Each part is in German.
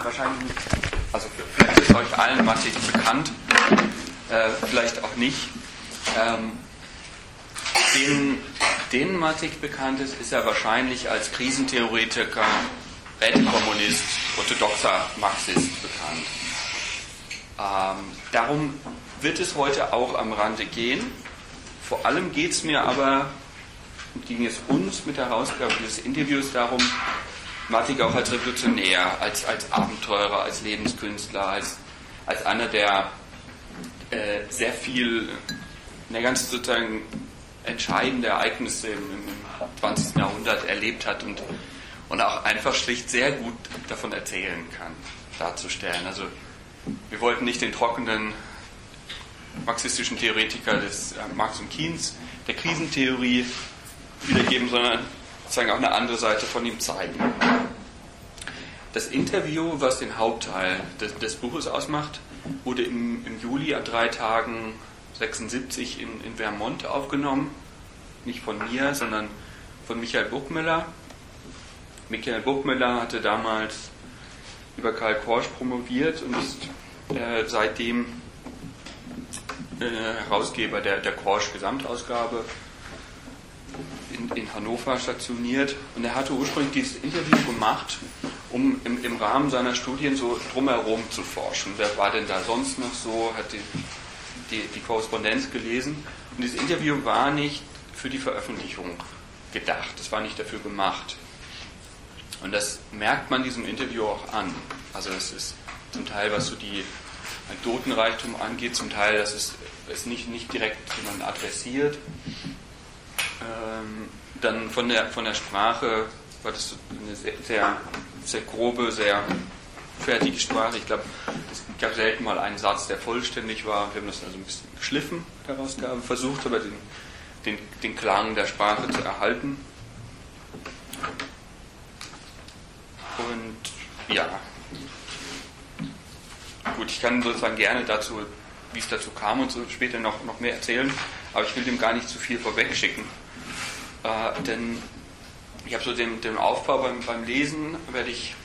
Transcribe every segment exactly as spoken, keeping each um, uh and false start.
wahrscheinlich nicht, also vielleicht ist euch allen Mattig bekannt, äh, vielleicht auch nicht. Ähm, den, den Mattig bekannt ist, ist er wahrscheinlich als Krisentheoretiker, Rätekommunist, orthodoxer Marxist bekannt. Ähm, darum wird es heute auch am Rande gehen. Vor allem geht es mir aber, ging es uns mit der Herausgabe dieses Interviews darum, Mattig auch als Revolutionär, als, als Abenteurer, als Lebenskünstler, als, als einer, der äh, sehr viel, eine ganz sozusagen entscheidende Ereignisse im, im zwanzigsten Jahrhundert erlebt hat und, und auch einfach schlicht sehr gut davon erzählen kann, darzustellen. Also wir wollten nicht den trockenen marxistischen Theoretiker des äh, Marx und Keynes, der Krisentheorie wiedergeben, sondern sozusagen auch eine andere Seite von ihm zeigen. Das Interview, was den Hauptteil des, des Buches ausmacht, wurde im, im Juli an drei Tagen sechsundsiebzig in, in Vermont aufgenommen. Nicht von mir, sondern von Michael Burgmüller. Michael Burgmüller hatte damals über Karl Korsch promoviert und ist äh, seitdem äh, Herausgeber der, der Korsch-Gesamtausgabe in, in Hannover stationiert. Und er hatte ursprünglich dieses Interview gemacht, um im, im Rahmen seiner Studien so drumherum zu forschen. Wer war denn da sonst noch so? Hat die, die, die Korrespondenz gelesen. Und dieses Interview war nicht für die Veröffentlichung gedacht. Das war nicht dafür gemacht. Und das merkt man diesem Interview auch an. Also es ist zum Teil, was so die Anekdotenreichtum angeht, zum Teil, dass es, es nicht, nicht direkt jemanden adressiert. Ähm, dann von der, von der Sprache war das so eine sehr, sehr, sehr grobe, sehr fertige Sprache. Ich glaube, es gab selten mal einen Satz, der vollständig war. Wir haben das also ein bisschen geschliffen, der Herausgabe, versucht, aber den, den, den Klang der Sprache zu erhalten. Und ja, gut, ich kann sozusagen gerne dazu, wie es dazu kam und so später noch, noch mehr erzählen, aber ich will dem gar nicht zu viel vorwegschicken. Äh, denn ich habe so den, den Aufbau beim, beim Lesen, werde ich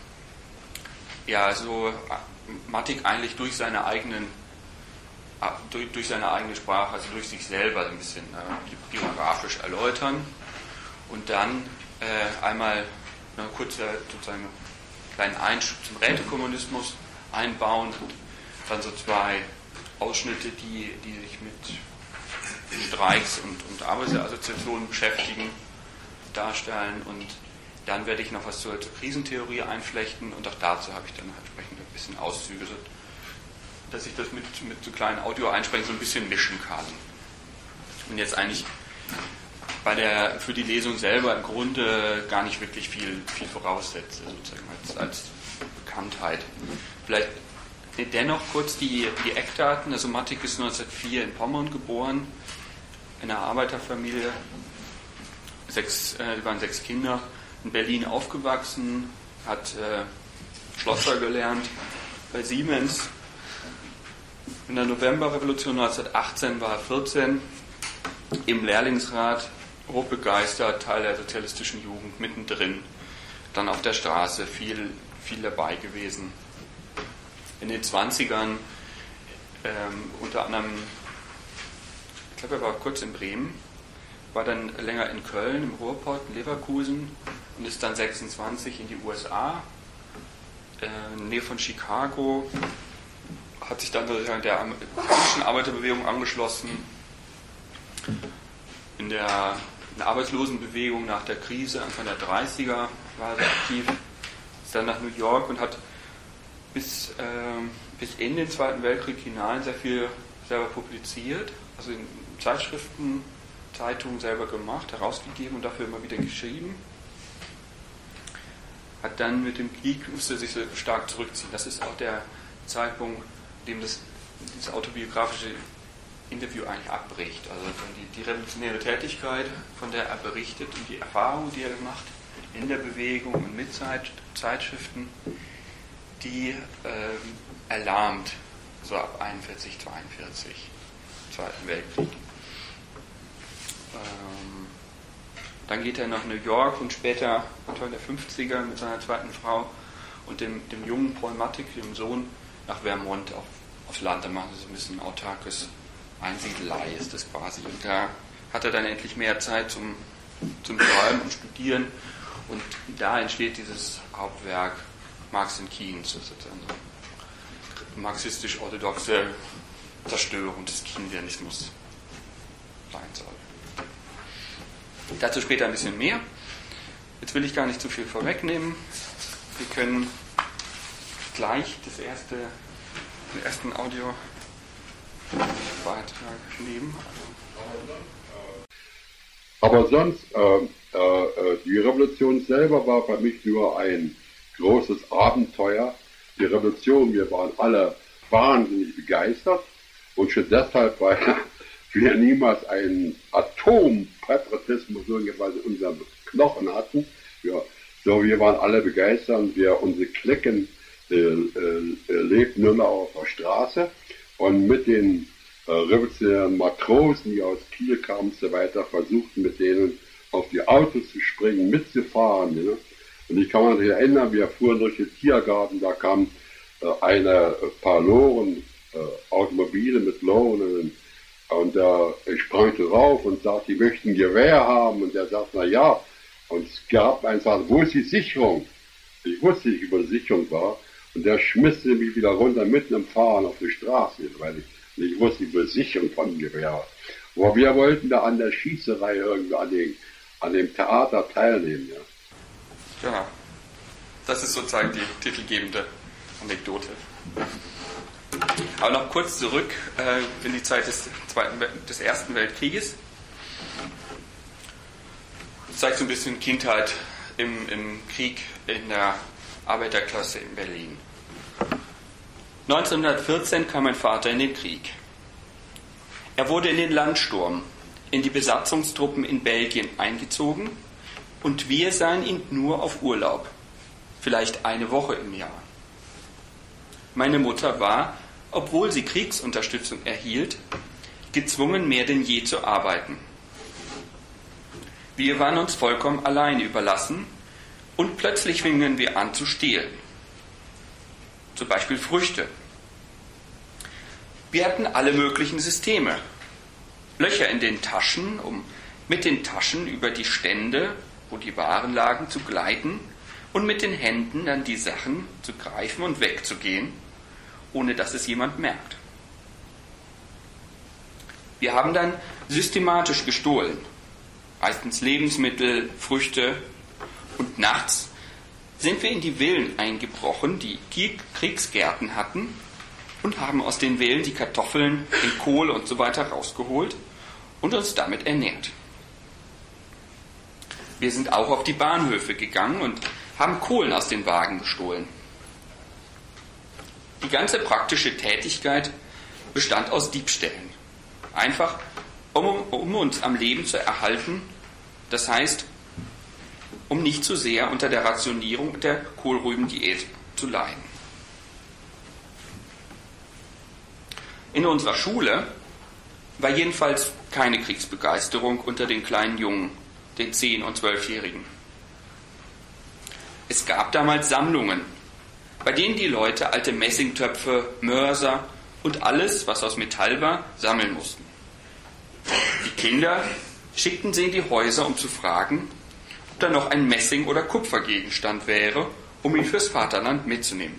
ja so Mattig eigentlich durch seine eigenen durch, durch seine eigene Sprache, also durch sich selber ein bisschen äh, biografisch erläutern und dann äh, einmal eine kurze sozusagen kleinen Einschub zum Rätekommunismus einbauen und dann so zwei Ausschnitte, die, die sich mit Streiks und, und Arbeiterassoziationen beschäftigen, darstellen und dann werde ich noch was zur, zur Krisentheorie einflechten und auch dazu habe ich dann entsprechend ein bisschen Auszüge, so, dass ich das mit, mit so kleinen Audio-Einsprechungen so ein bisschen mischen kann. Und jetzt eigentlich bei der, für die Lesung selber im Grunde gar nicht wirklich viel, viel voraussetze, sozusagen als, als Bekanntheit. Vielleicht dennoch kurz die, die Eckdaten. Also Mattig ist neunzehnhundertvier in Pommern geboren, in einer Arbeiterfamilie. Sechs, äh, waren sechs Kinder, in Berlin aufgewachsen, hat äh, Schlosser gelernt bei Siemens. In der Novemberrevolution neunzehnhundertachtzehn war er vierzehn, im Lehrlingsrat, hochbegeistert, Teil der sozialistischen Jugend, mittendrin, dann auf der Straße, viel, viel dabei gewesen. In den zwanzigern, ähm, unter anderem, ich glaube, er war kurz in Bremen, war dann länger in Köln, im Ruhrpott, in Leverkusen und ist dann sechsundzwanzig in die U S A, äh, in der Nähe von Chicago, hat sich dann der amerikanischen Arbeiterbewegung angeschlossen, in der, in der Arbeitslosenbewegung nach der Krise, Anfang der dreißiger war er sehr aktiv, ist dann nach New York und hat bis, äh, bis in den Zweiten Weltkrieg hinein sehr viel selber publiziert, also in Zeitschriften, Zeitungen selber gemacht, herausgegeben und dafür immer wieder geschrieben. Hat dann mit dem Krieg, musste sich so stark zurückziehen. Das ist auch der Zeitpunkt, in dem das, dieses autobiografische Interview eigentlich abbricht. Also die, die revolutionäre Tätigkeit, von der er berichtet und die Erfahrung, die er gemacht in der Bewegung und mit Zeit, Zeitschriften, die ähm, erlahmt, so ab einundvierzig, zweiundvierzig, Zweiten Weltkrieg. Ähm, dann geht er nach New York und später Anfang der fünfziger mit seiner zweiten Frau und dem, dem jungen Paul Mattig, dem Sohn, nach Vermont auf, aufs Land. Da machen sie so ein bisschen autarkes Einsiedelei ist das quasi. Und da hat er dann endlich mehr Zeit zum, zum Schreiben und Studieren. Und da entsteht dieses Hauptwerk Marx and Keynes, das ist eine marxistisch-orthodoxe Zerstörung des Keynesianismus sein soll. Dazu später ein bisschen mehr. Jetzt will ich gar nicht zu viel vorwegnehmen. Wir können gleich das erste, den ersten Audiobeitrag nehmen. Aber sonst, äh, äh, die Revolution selber war für mich nur ein großes Abenteuer. Die Revolution, wir waren alle wahnsinnig begeistert und schon deshalb, weil wir niemals einen Atompatriotismus irgendwas in unserem Knochen hatten. Ja, so, wir waren alle begeistert und wir, unsere Cliquen äh, äh, lebten nur noch auf der Straße und mit den äh, revolutionären Matrosen, die aus Kiel kamen und so weiter, versuchten mit denen auf die Autos zu springen, mitzufahren. Ne? Und ich kann mich erinnern, wir fuhren durch den Tiergarten, da kamen äh, eine äh, paar Loren, äh, Automobile mit Loren und äh, ich sprang drauf und sagte, die möchten ein Gewehr haben und der sagt, na ja, und es gab einen, sagte, wo ist die Sicherung? Ich wusste nicht, wo die Sicherung war und der schmiss mich wieder runter mitten im Fahren auf die Straße, weil ich nicht wusste, wo die Sicherung von dem Gewehr war. Aber wir wollten da an der Schießerei irgendwie an, den, an dem Theater teilnehmen. Ja. Genau. Das ist sozusagen die titelgebende Anekdote. Aber noch kurz zurück äh, in die Zeit des, Zweiten, des Ersten Weltkrieges. Das zeigt so ein bisschen Kindheit im, im Krieg in der Arbeiterklasse in Berlin. neunzehnhundertvierzehn kam mein Vater in den Krieg. Er wurde in den Landsturm, in die Besatzungstruppen in Belgien eingezogen und wir sahen ihn nur auf Urlaub, vielleicht eine Woche im Jahr. Meine Mutter war, obwohl sie Kriegsunterstützung erhielt, gezwungen, mehr denn je zu arbeiten. Wir waren uns vollkommen allein überlassen und plötzlich fingen wir an zu stehlen. Zum Beispiel Früchte. Wir hatten alle möglichen Systeme. Löcher in den Taschen, um mit den Taschen über die Stände, wo die Waren lagen, zu gleiten und mit den Händen dann die Sachen zu greifen und wegzugehen, ohne dass es jemand merkt. Wir haben dann systematisch gestohlen, meistens Lebensmittel, Früchte, und nachts sind wir in die Villen eingebrochen, die Kriegsgärten hatten, und haben aus den Villen die Kartoffeln, den Kohl und so weiter rausgeholt und uns damit ernährt. Wir sind auch auf die Bahnhöfe gegangen und haben Kohlen aus den Wagen gestohlen. Die ganze praktische Tätigkeit bestand aus Diebstählen. Einfach, um, um uns am Leben zu erhalten, das heißt, um nicht zu sehr unter der Rationierung und der Kohlrübendiät zu leiden. In unserer Schule war jedenfalls keine Kriegsbegeisterung unter den kleinen Jungen, den zehn- und zwölfjährigen. Es gab damals Sammlungen, bei denen die Leute alte Messingtöpfe, Mörser und alles, was aus Metall war, sammeln mussten. Die Kinder schickten sie in die Häuser, um zu fragen, ob da noch ein Messing- oder Kupfergegenstand wäre, um ihn fürs Vaterland mitzunehmen.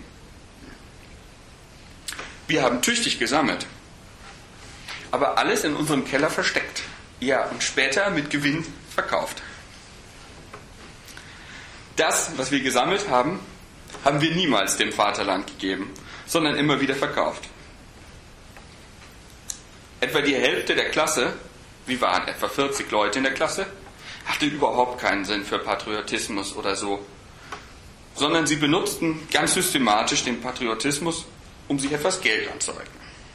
Wir haben tüchtig gesammelt, aber alles in unserem Keller versteckt. Ja, und später mit Gewinn verkauft. Das, was wir gesammelt haben, haben wir niemals dem Vaterland gegeben, sondern immer wieder verkauft. Etwa die Hälfte der Klasse, wir waren etwa vierzig Leute in der Klasse, hatte überhaupt keinen Sinn für Patriotismus oder so, sondern sie benutzten ganz systematisch den Patriotismus, um sich etwas Geld anzueignen.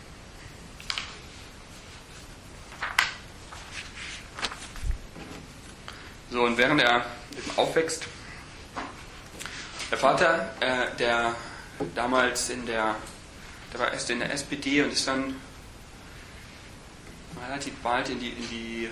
So, und während er eben aufwächst, der Vater, äh, der damals in der, der war erst in der S P D und ist dann relativ bald in die, in die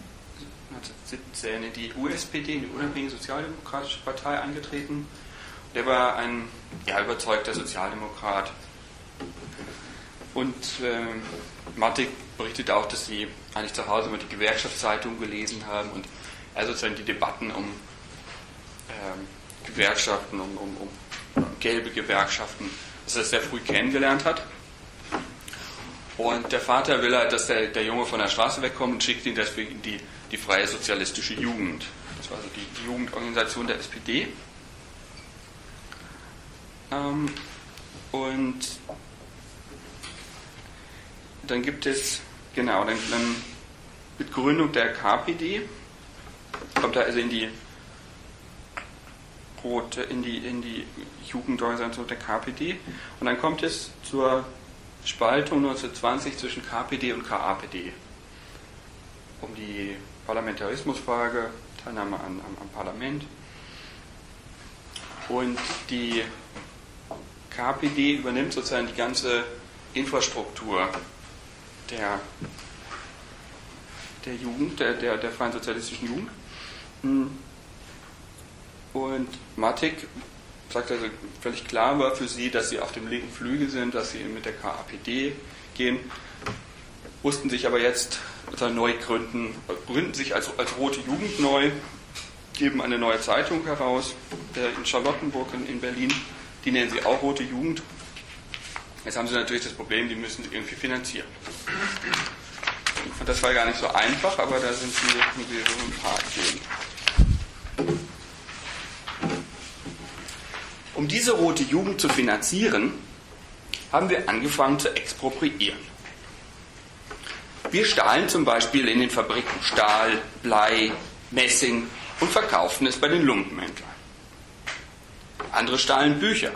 neunzehnhundertsiebzehn in die U S P D, in die Unabhängige Sozialdemokratische Partei eingetreten der war ein ja, überzeugter Sozialdemokrat. Und äh, Mattig berichtet auch, dass sie eigentlich zu Hause immer die Gewerkschaftszeitung gelesen haben und er sozusagen die Debatten um ähm, Gewerkschaften, um, um, um gelbe Gewerkschaften, dass er das sehr früh kennengelernt hat. Und der Vater will halt, dass der, der Junge von der Straße wegkommt und schickt ihn deswegen in die, die Freie Sozialistische Jugend. Das war also die, die Jugendorganisation der S P D. Ähm, und dann gibt es, genau, dann, dann mit Gründung der K P D kommt er also in die Rote, in die, in die Jugendorganisation der K P D und dann kommt es zur Spaltung neunzehnhundertzwanzig zwischen K P D und K A P D um die Parlamentarismusfrage, Teilnahme an, am, am Parlament. Und die K P D übernimmt sozusagen die ganze Infrastruktur der, der Jugend, der, der, der freien sozialistischen Jugend. Und Mattig sagt also, völlig klar war für sie, dass sie auf dem linken Flügel sind, dass sie mit der K A P D gehen, mussten sich aber jetzt neu gründen, gründen sich als, als Rote Jugend neu, geben eine neue Zeitung heraus, in Charlottenburg in Berlin, die nennen sie auch Rote Jugend. Jetzt haben sie natürlich das Problem, die müssen sie irgendwie finanzieren. Und das war gar nicht so einfach, aber da sind sie mit so ein paar Ideen. Um diese Rote Jugend zu finanzieren, haben wir angefangen zu expropriieren. Wir stahlen zum Beispiel in den Fabriken Stahl, Blei, Messing und verkauften es bei den Lumpenhändlern. Andere stahlen Bücher.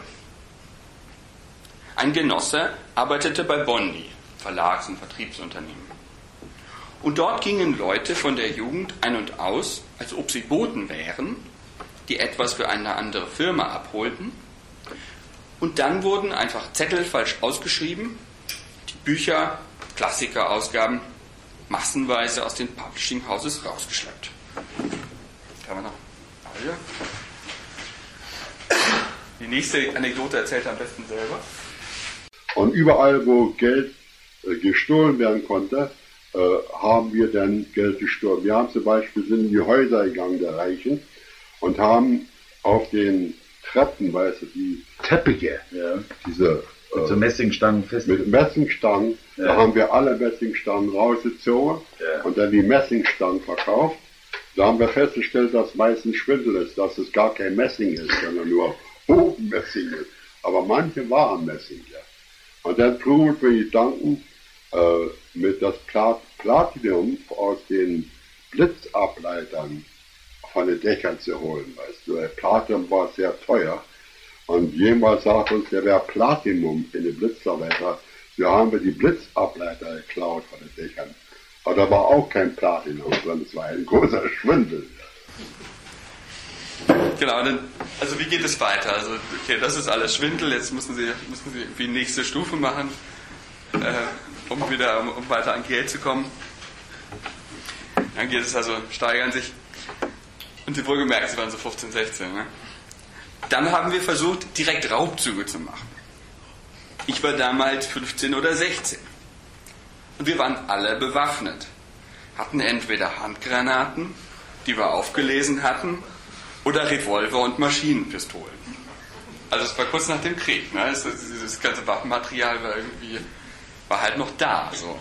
Ein Genosse arbeitete bei Bondi, Verlags- und Vertriebsunternehmen. Und dort gingen Leute von der Jugend ein und aus, als ob sie Boten wären, die etwas für eine andere Firma abholten. Und dann wurden einfach Zettel falsch ausgeschrieben, die Bücher, Klassikerausgaben, massenweise aus den Publishing Houses rausgeschleppt. Da haben wir noch alle. Die nächste Anekdote erzählt er am besten selber. Und überall, wo Geld äh, gestohlen werden konnte, äh, haben wir dann Geld gestohlen. Wir haben zum Beispiel sind in die Häuser gegangen der Reichen und haben auf den Treppen, weißt du, die Teppiche, ja, diese mit so Messingstangen fest. Mit Messingstangen, ja. Da haben wir alle Messingstangen rausgezogen, ja, und dann die Messingstangen verkauft. Da haben wir festgestellt, dass meistens Schwindel ist, dass es gar kein Messing ist, sondern nur Hofmessing ist. Aber manche waren Messing, ja. Und dann trugen wir die Gedanken, äh, mit das Plat Platinum aus den Blitzableitern von den Dächern zu holen, weißt du. Der Platinum war sehr teuer. Und jemand sagt uns, der wäre Platinum in den Blitzableiter. So haben wir die Blitzableiter geklaut von den Dächern. Aber da war auch kein Platinum, sondern es war ein großer Schwindel. Genau, dann, also wie geht es weiter? Also, okay, das ist alles Schwindel, jetzt müssen Sie, müssen Sie irgendwie nächste Stufe machen, äh, um wieder um, um weiter an Geld zu kommen. Dann geht es also, steigern sich. Und Sie wohlgemerkt, Sie waren so fünfzehn, sechzehn, ne? Dann haben wir versucht, direkt Raubzüge zu machen. Ich war damals fünfzehn oder sechzehn. Und wir waren alle bewaffnet. Hatten entweder Handgranaten, die wir aufgelesen hatten, oder Revolver und Maschinenpistolen. Also es war kurz nach dem Krieg. Ne? Das, das ganze Waffenmaterial war irgendwie, war halt noch da. So.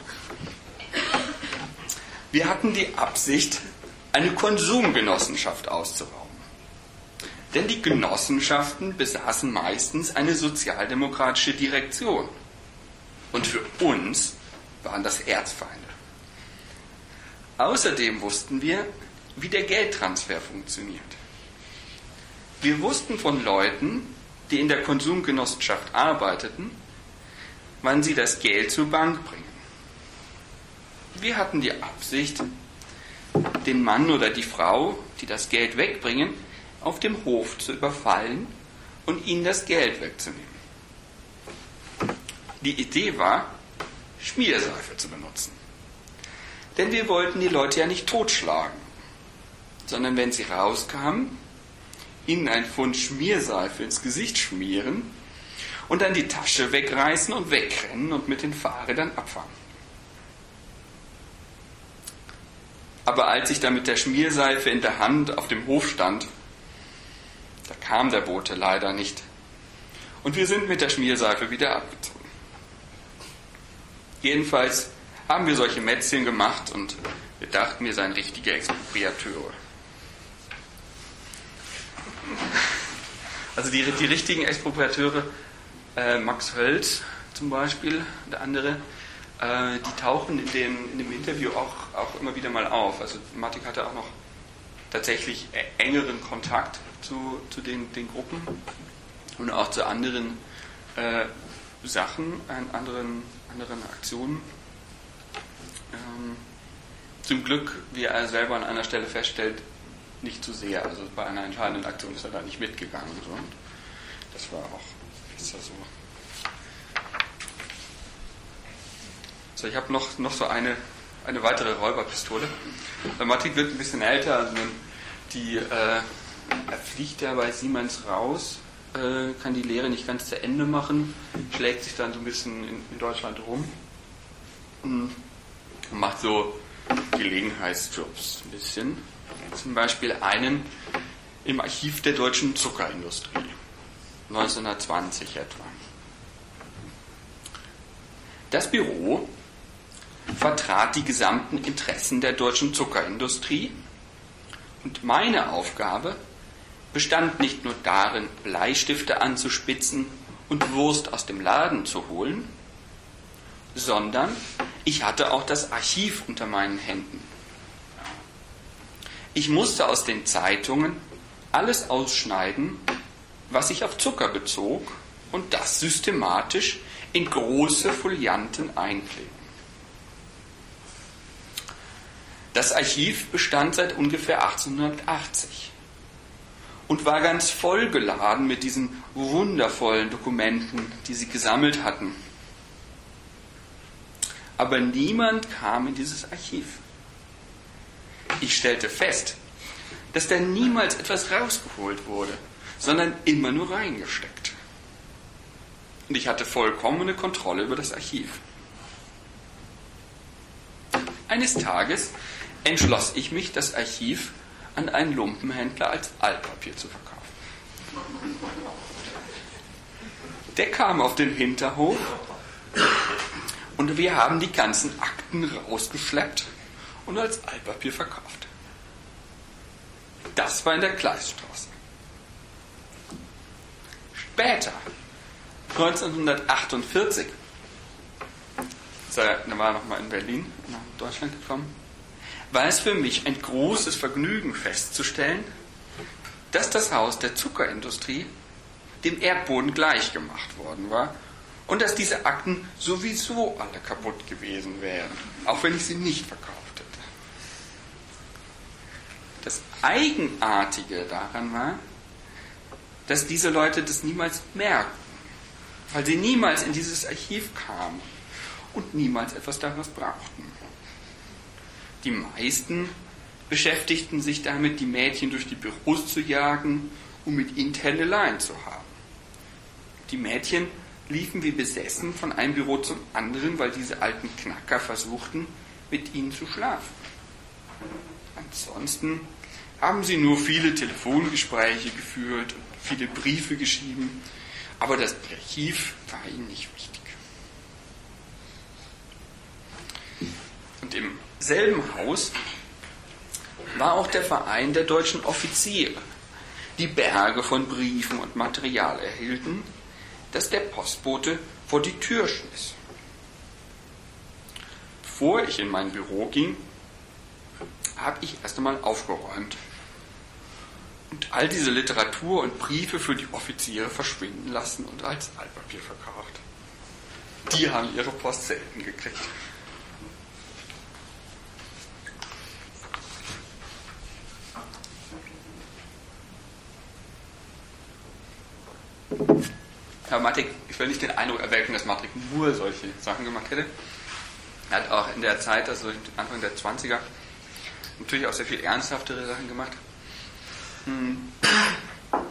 Wir hatten die Absicht, eine Konsumgenossenschaft auszurauben. Denn die Genossenschaften besaßen meistens eine sozialdemokratische Direktion. Und für uns waren das Erzfeinde. Außerdem wussten wir, wie der Geldtransfer funktioniert. Wir wussten von Leuten, die in der Konsumgenossenschaft arbeiteten, wann sie das Geld zur Bank bringen. Wir hatten die Absicht, den Mann oder die Frau, die das Geld wegbringen, auf dem Hof zu überfallen und ihnen das Geld wegzunehmen. Die Idee war, Schmierseife zu benutzen. Denn wir wollten die Leute ja nicht totschlagen, sondern wenn sie rauskamen, ihnen ein Pfund Schmierseife ins Gesicht schmieren und dann die Tasche wegreißen und wegrennen und mit den Fahrrädern abfahren. Aber als ich dann mit der Schmierseife in der Hand auf dem Hof stand, da kam der Bote leider nicht. Und wir sind mit der Schmierseife wieder abgezogen. Jedenfalls haben wir solche Mätzchen gemacht und wir dachten, wir seien richtige Expropriateure. Also die, die richtigen Expropriateure, äh, Max Hölz zum Beispiel, der andere, äh, die tauchen in dem, in dem Interview auch, auch immer wieder mal auf. Also Matic hatte auch noch tatsächlich engeren Kontakt zu, zu den, den Gruppen und auch zu anderen äh, Sachen, äh, anderen, anderen Aktionen. Ähm, zum Glück, wie er selber an einer Stelle feststellt, nicht zu sehr. Also bei einer entscheidenden Aktion ist er da nicht mitgegangen. So. Und das war auch besser so. So, ich habe noch, noch so eine, eine weitere Räuberpistole. Der Matic wird ein bisschen älter. Also die, äh, er fliegt ja bei Siemens raus, äh, kann die Lehre nicht ganz zu Ende machen, schlägt sich dann so ein bisschen in, in Deutschland rum und macht so Gelegenheitsjobs ein bisschen. Zum Beispiel einen im Archiv der deutschen Zuckerindustrie, neunzehnhundertzwanzig etwa. Das Büro vertrat die gesamten Interessen der deutschen Zuckerindustrie und meine Aufgabe bestand nicht nur darin, Bleistifte anzuspitzen und Wurst aus dem Laden zu holen, sondern ich hatte auch das Archiv unter meinen Händen. Ich musste aus den Zeitungen alles ausschneiden, was sich auf Zucker bezog, und das systematisch in große Folianten einkleben. Das Archiv bestand seit ungefähr achtzehnhundertachtzig und war ganz vollgeladen mit diesen wundervollen Dokumenten, die sie gesammelt hatten. Aber niemand kam in dieses Archiv. Ich stellte fest, dass da niemals etwas rausgeholt wurde, sondern immer nur reingesteckt. Und ich hatte vollkommene Kontrolle über das Archiv. Eines Tages entschloss ich mich, das Archiv an einen Lumpenhändler als Altpapier zu verkaufen. Der kam auf den Hinterhof und wir haben die ganzen Akten rausgeschleppt und als Altpapier verkauft. Das war in der Gleisstraße. Später, neunzehnhundertachtundvierzig, da war er nochmal in Berlin, nach Deutschland gekommen, war es für mich ein großes Vergnügen festzustellen, dass das Haus der Zuckerindustrie dem Erdboden gleichgemacht worden war und dass diese Akten sowieso alle kaputt gewesen wären, auch wenn ich sie nicht verkauft hätte. Das Eigenartige daran war, dass diese Leute das niemals merkten, weil sie niemals in dieses Archiv kamen und niemals etwas daraus brauchten. Die meisten beschäftigten sich damit, die Mädchen durch die Büros zu jagen, um mit ihnen Tändeleien zu haben. Die Mädchen liefen wie besessen von einem Büro zum anderen, weil diese alten Knacker versuchten, mit ihnen zu schlafen. Ansonsten haben sie nur viele Telefongespräche geführt und viele Briefe geschrieben, aber das Archiv war ihnen nicht wichtig. Und im selben Haus war auch der Verein der deutschen Offiziere, die Berge von Briefen und Material erhielten, das der Postbote vor die Tür schmiss. Bevor ich in mein Büro ging, habe ich erst einmal aufgeräumt und all diese Literatur und Briefe für die Offiziere verschwinden lassen und als Altpapier verkauft. Die haben ihre Post selten gekriegt. Herr Matic, ich will nicht den Eindruck erwecken, dass Matic nur solche Sachen gemacht hätte. Er hat auch in der Zeit, also Anfang der zwanziger, natürlich auch sehr viel ernsthaftere Sachen gemacht.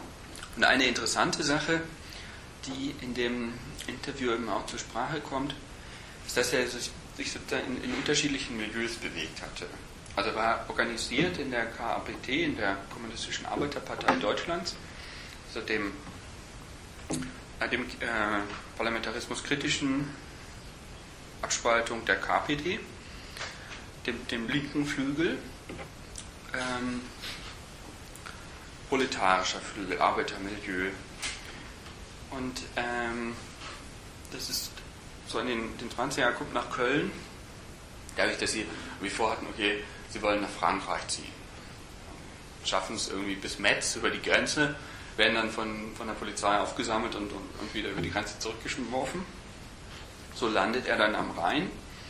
Und eine interessante Sache, die in dem Interview eben auch zur Sprache kommt, ist, dass er sich, sich sozusagen in, in unterschiedlichen Milieus bewegt hatte. Also er war organisiert in der K A P T, in der Kommunistischen Arbeiterpartei Deutschlands, also dem, äh, dem äh, parlamentarismuskritischen Abspaltung der K P D, dem, dem linken Flügel, ähm, proletarischer Flügel, Arbeitermilieu. Und ähm, das ist so in den, den zwanziger Jahren, guckt nach Köln, dadurch, dass sie wie vorhatten, okay, sie wollen nach Frankreich ziehen. Schaffen es irgendwie bis Metz über die Grenze, werden dann von, von der Polizei aufgesammelt und, und, und wieder über die Grenze zurückgeworfen. So landet er dann am Rhein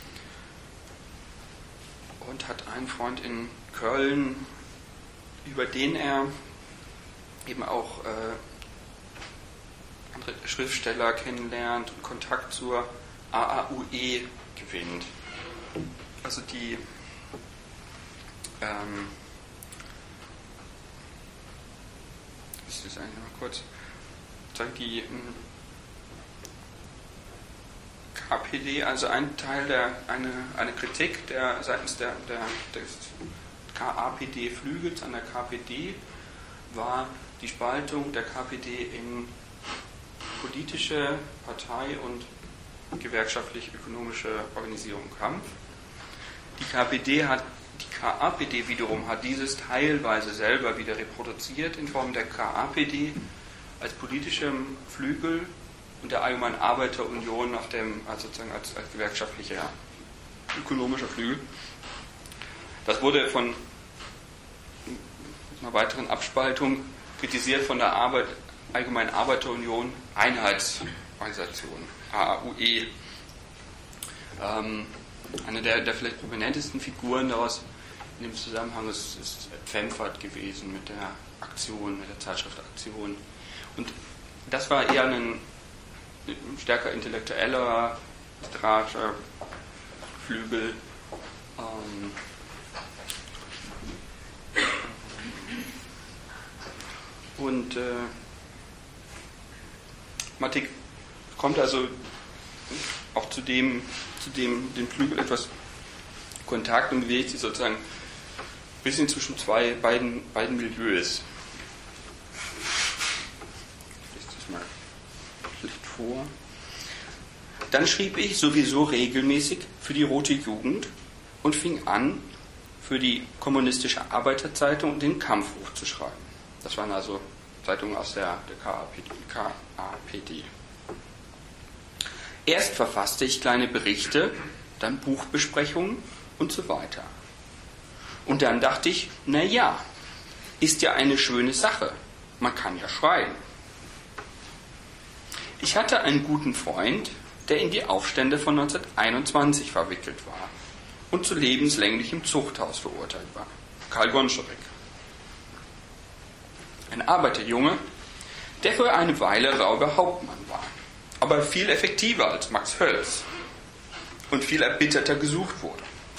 und hat einen Freund in Köln, über den er eben auch äh, andere Schriftsteller kennenlernt und Kontakt zur A A U E gewinnt. Also die ähm, das ist eigentlich mal kurz die ähm, K P D, also ein Teil der eine, eine Kritik der seitens der, der des K A P D-Flügels an der K P D war die Spaltung der K P D in politische Partei und gewerkschaftlich-ökonomische Organisierung Kampf. Die K P D hat, die K A P D wiederum hat dieses teilweise selber wieder reproduziert in Form der K A P D als politischem Flügel und der Allgemeinen Arbeiterunion auf dem, also sozusagen als, als gewerkschaftlicher ökonomischer Flügel. Das wurde von einer weiteren Abspaltung kritisiert von der Arbeit, Allgemeinen Arbeiterunion Einheitsorganisation, A A U E. Ähm, eine der, der vielleicht prominentesten Figuren daraus in dem Zusammenhang ist, ist Pfemfert gewesen mit der Aktion, mit der Zeitschrift Aktion. Und das war eher ein, ein stärker intellektueller, literarischer Flügel. Ähm, und äh, Mathek kommt also auch zu dem, zu dem, dem Flügel etwas Kontakt und bewegt sich sozusagen ein bisschen zwischen zwei, beiden, beiden Milieus. Ich lese das mal schlicht vor. Dann schrieb ich sowieso regelmäßig für die Rote Jugend und fing an, für die Kommunistische Arbeiterzeitung den Kampfruf zu schreiben. Das waren also Zeitungen aus der, der K A P D. Erst verfasste ich kleine Berichte, dann Buchbesprechungen und so weiter. Und dann dachte ich, na ja, ist ja eine schöne Sache, man kann ja schreiben. Ich hatte einen guten Freund, der in die Aufstände von neunzehnhunderteinundzwanzig verwickelt war und zu lebenslänglichem Zuchthaus verurteilt war, Karl Gonczarek. Ein Arbeiterjunge, der für eine Weile Rauber Hauptmann war, aber viel effektiver als Max Hölz und viel erbitterter gesucht wurde.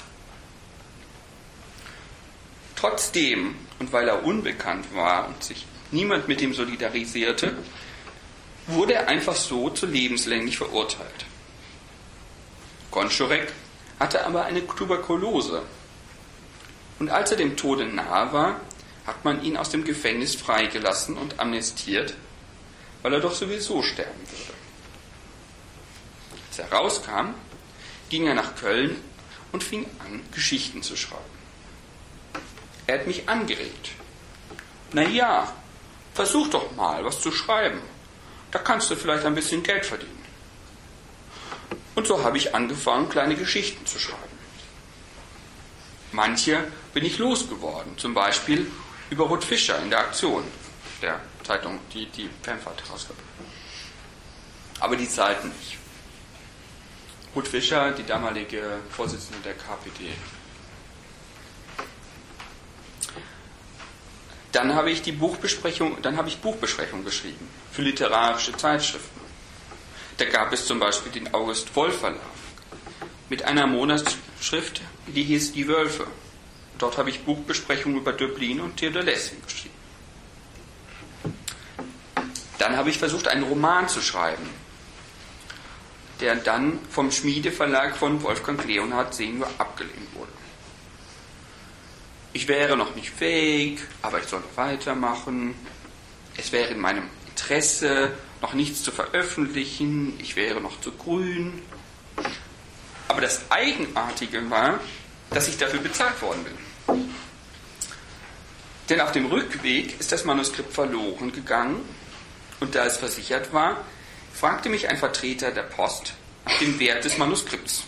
Trotzdem, und weil er unbekannt war und sich niemand mit ihm solidarisierte, wurde er einfach so zu lebenslänglich verurteilt. Gonczarek hatte aber eine Tuberkulose und als er dem Tode nahe war, hat man ihn aus dem Gefängnis freigelassen und amnestiert, weil er doch sowieso sterben würde. Als er rauskam, ging er nach Köln und fing an, Geschichten zu schreiben. Er hat mich angeregt. Na ja, versuch doch mal, was zu schreiben. Da kannst du vielleicht ein bisschen Geld verdienen. Und so habe ich angefangen, kleine Geschichten zu schreiben. Manche bin ich losgeworden, zum Beispiel über Ruth Fischer in der Aktion, der Zeitung, die die Pfemfert herausgab. Aber die zahlten nicht. Ruth Fischer, die damalige Vorsitzende der K P D. Dann habe ich die Buchbesprechung, dann habe ich Buchbesprechungen geschrieben für literarische Zeitschriften. Da gab es zum Beispiel den August Wolf Verlag mit einer Monatsschrift, die hieß Die Wölfe. Dort habe ich Buchbesprechungen über Döblin und Theodor Lessing geschrieben. Dann habe ich versucht, einen Roman zu schreiben, der dann vom Schmiedeverlag von Wolfgang Leonhard Senior abgelehnt wurde. Ich wäre noch nicht fähig, aber ich soll noch weitermachen. Es wäre in meinem Interesse, noch nichts zu veröffentlichen. Ich wäre noch zu grün. Aber das Eigenartige war, dass ich dafür bezahlt worden bin. Denn auf dem Rückweg ist das Manuskript verloren gegangen und da es versichert war, fragte mich ein Vertreter der Post nach dem Wert des Manuskripts.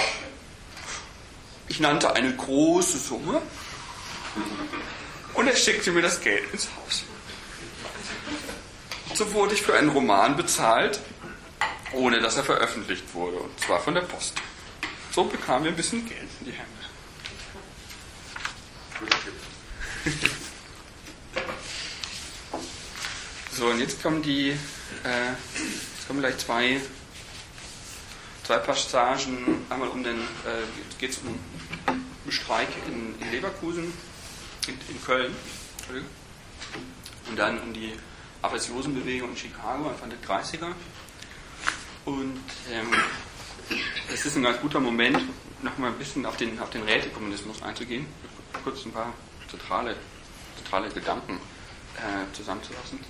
Ich nannte eine große Summe und er schickte mir das Geld ins Haus. So wurde ich für einen Roman bezahlt, ohne dass er veröffentlicht wurde, und zwar von der Post. So bekamen wir ein bisschen Geld in die Hände. So, und jetzt kommen die, äh, jetzt kommen gleich zwei, zwei Passagen. Einmal um den, äh, geht es um einen Streik in, in Leverkusen, in, in Köln, und dann um die Arbeitslosenbewegung in Chicago Anfang der dreißiger. Und ähm, es ist ein ganz guter Moment, nochmal ein bisschen auf den, auf den Rätekommunismus einzugehen, kurz ein paar zentrale, zentrale Gedanken äh, zusammenzufassen.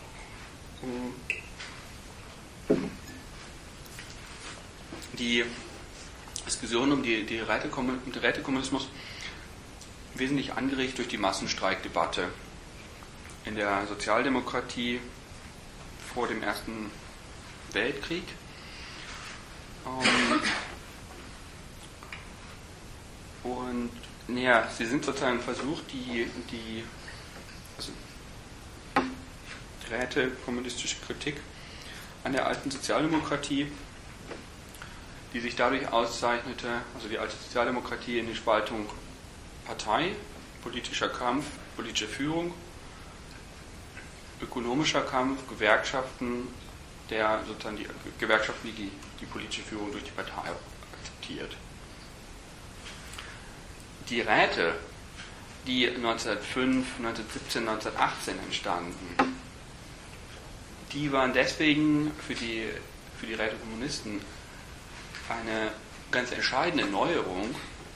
Die Diskussion um, die, die Rätekommun- um den Rätekommunismus wesentlich angeregt durch die Massenstreikdebatte in der Sozialdemokratie vor dem Ersten Weltkrieg. Um, und naja, sie sind sozusagen versucht, die, die also rätekommunistische Kritik an der alten Sozialdemokratie, die sich dadurch auszeichnete, also die alte Sozialdemokratie in die Spaltung Partei, politischer Kampf, politische Führung, ökonomischer Kampf, Gewerkschaften, der sozusagen die Gewerkschaften, die, die die politische Führung durch die Partei akzeptiert. Die Räte, die neunzehnhundertfünf, neunzehnhundertsiebzehn, neunzehnhundertachtzehn entstanden, die waren deswegen für die, für die Rätekommunisten eine ganz entscheidende Neuerung,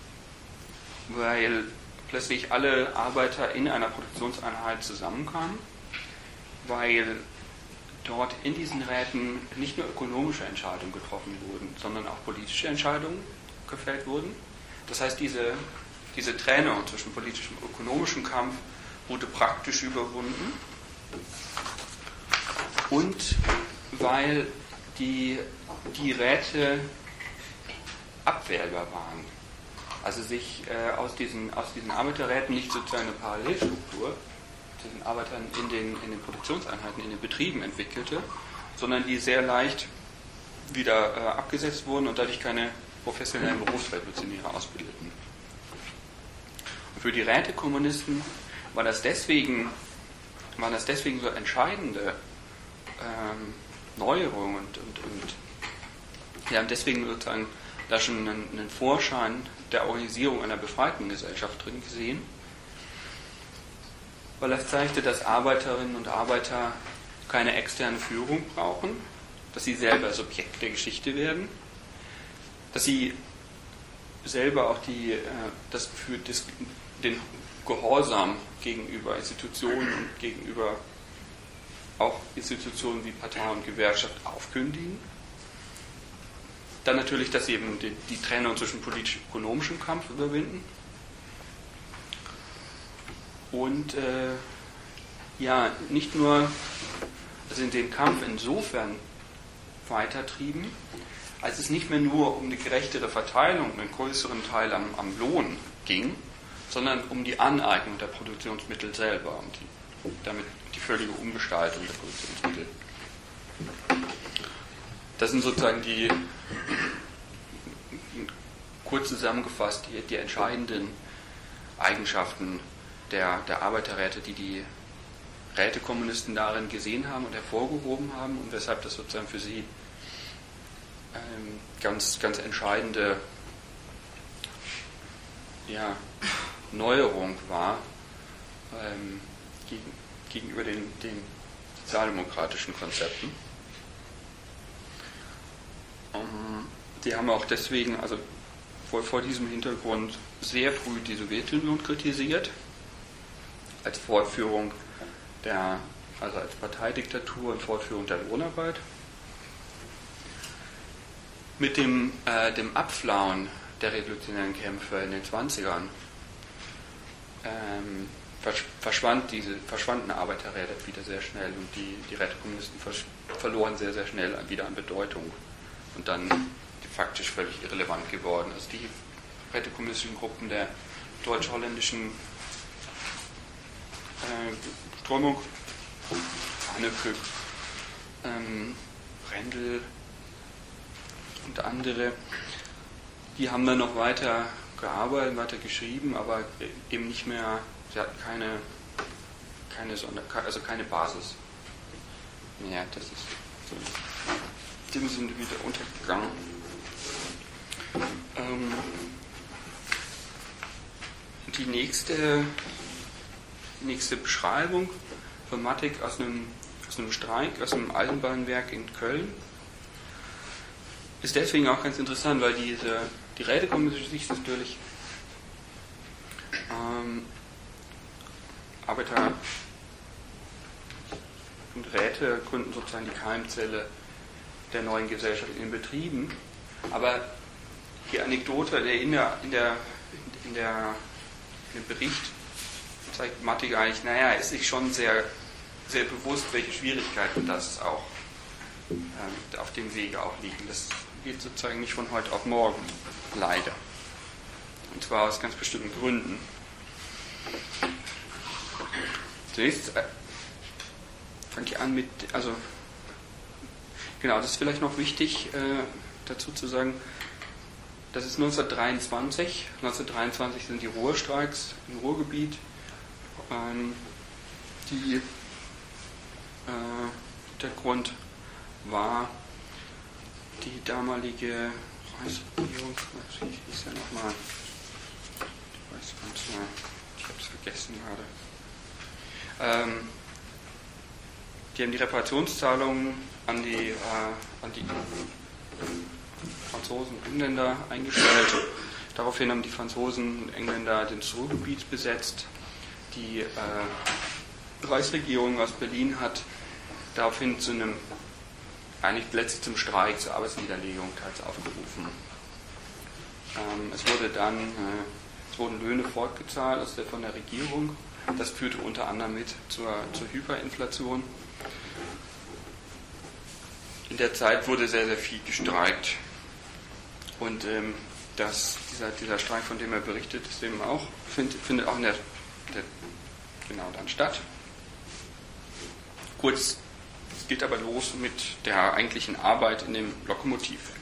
weil plötzlich alle Arbeiter in einer Produktionseinheit zusammenkamen, weil dort in diesen Räten nicht nur ökonomische Entscheidungen getroffen wurden, sondern auch politische Entscheidungen gefällt wurden. Das heißt, diese, diese Trennung zwischen politischem und ökonomischem Kampf wurde praktisch überwunden. Und weil die, die Räte abwählbar waren. Also sich äh, aus, diesen, aus diesen Arbeiterräten nicht sozusagen eine Parallelstruktur zu den Arbeitern in den, in den Produktionseinheiten, in den Betrieben entwickelte, sondern die sehr leicht wieder äh, abgesetzt wurden und dadurch keine professionellen Berufsrevolutionäre ausbildeten. Und für die Rätekommunisten war das deswegen, waren das deswegen so entscheidende ähm, Neuerungen und, und, und wir haben deswegen sozusagen da schon einen, einen Vorschein der Organisierung einer befreiten Gesellschaft drin gesehen, weil das zeigte, dass Arbeiterinnen und Arbeiter keine externe Führung brauchen, dass sie selber Subjekt der Geschichte werden, dass sie selber auch die, äh, das für das, den Gehorsam gegenüber Institutionen und gegenüber auch Institutionen wie Partei und Gewerkschaft aufkündigen. Dann natürlich, dass sie eben die, die Trennung zwischen politisch-ökonomischem Kampf überwinden. Und äh, ja, nicht nur also den Kampf insofern weitertrieben, als es nicht mehr nur um die gerechtere Verteilung, einen größeren Teil am, am Lohn ging, sondern um die Aneignung der Produktionsmittel selber und die, damit die völlige Umgestaltung der Produktionsmittel. Das sind sozusagen die, kurz zusammengefasst, die, die entscheidenden Eigenschaften der, der Arbeiterräte, die die Rätekommunisten darin gesehen haben und hervorgehoben haben und weshalb das sozusagen für sie ähm, ganz, ganz entscheidende ja, Neuerung war ähm, gegen, gegenüber den, den sozialdemokratischen Konzepten. Die haben auch deswegen, also vor, vor diesem Hintergrund, sehr früh die Sowjetunion kritisiert, als Fortführung der, also als Parteidiktatur und Fortführung der Lohnarbeit. Mit dem, äh, dem Abflauen der revolutionären Kämpfe in den zwanzigern ähm, verschwand diese, verschwanden Arbeiterräte wieder sehr schnell und die, die Rätekommunisten verloren sehr, sehr schnell wieder an Bedeutung und dann faktisch völlig irrelevant geworden. Also die rätekommunistischen Gruppen der deutsch-holländischen äh, Strömung, Haneke, ähm, Rendel und andere, die haben dann noch weiter gearbeitet, weiter geschrieben, aber eben nicht mehr, sie hatten keine, keine Sonder, also keine Basis mehr. Das ist so, die sind wieder untergegangen. Ähm, die nächste, die nächste Beschreibung von Matic aus einem, aus einem Streik, aus einem Eisenbahnwerk in Köln, ist deswegen auch ganz interessant, weil diese, die rätekommunistische Sicht ist natürlich ähm, Arbeiter und Räte gründen sozusagen die Keimzelle der neuen Gesellschaft in den Betrieben, aber die Anekdote der in, der, in, der, in, der, in dem Bericht zeigt Matic eigentlich, naja, er ist sich schon sehr, sehr bewusst, welche Schwierigkeiten das auch äh, auf dem Wege auch liegen. Das geht sozusagen nicht von heute auf morgen, leider. Und zwar aus ganz bestimmten Gründen. Zunächst äh, fange ich an mit, also genau, das ist vielleicht noch wichtig äh, dazu zu sagen, das ist neunzehnhundertdreiundzwanzig. neunzehnhundertdreiundzwanzig sind die Ruhrstreiks im Ruhrgebiet, ähm, die äh, der Grund war die damalige Reichsregierung, wie hieß ja nochmal, ich weiß ganz mal, ich habe es vergessen gerade. Ähm, die haben die Reparationszahlungen an die, äh, an die Franzosen und Engländer eingestellt. Daraufhin haben die Franzosen und Engländer das Ruhrgebiet besetzt. Die äh, Reichsregierung aus Berlin hat daraufhin zu einem, eigentlich letztlich zum Streik, zur Arbeitsniederlegung teils aufgerufen. Ähm, es wurde dann, äh, es wurden Löhne fortgezahlt aus der, von der Regierung. Das führte unter anderem mit zur, zur Hyperinflation. In der Zeit wurde sehr, sehr viel gestreikt. Und ähm, das, dieser, dieser Streik, von dem er berichtet, ist eben auch, find, findet auch in der, der, genau dann statt. Kurz, es geht aber los mit der eigentlichen Arbeit in dem Lokomotivwerk.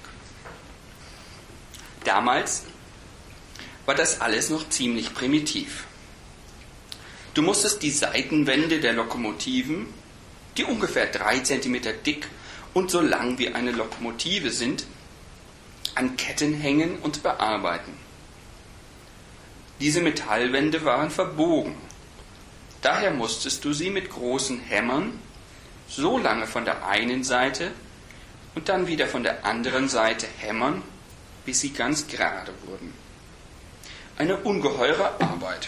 Damals war das alles noch ziemlich primitiv. Du musstest die Seitenwände der Lokomotiven, die ungefähr drei Zentimeter dick und so lang wie eine Lokomotive sind, an Ketten hängen und bearbeiten. Diese Metallwände waren verbogen. Daher musstest du sie mit großen Hämmern so lange von der einen Seite und dann wieder von der anderen Seite hämmern, bis sie ganz gerade wurden. Eine ungeheure Arbeit.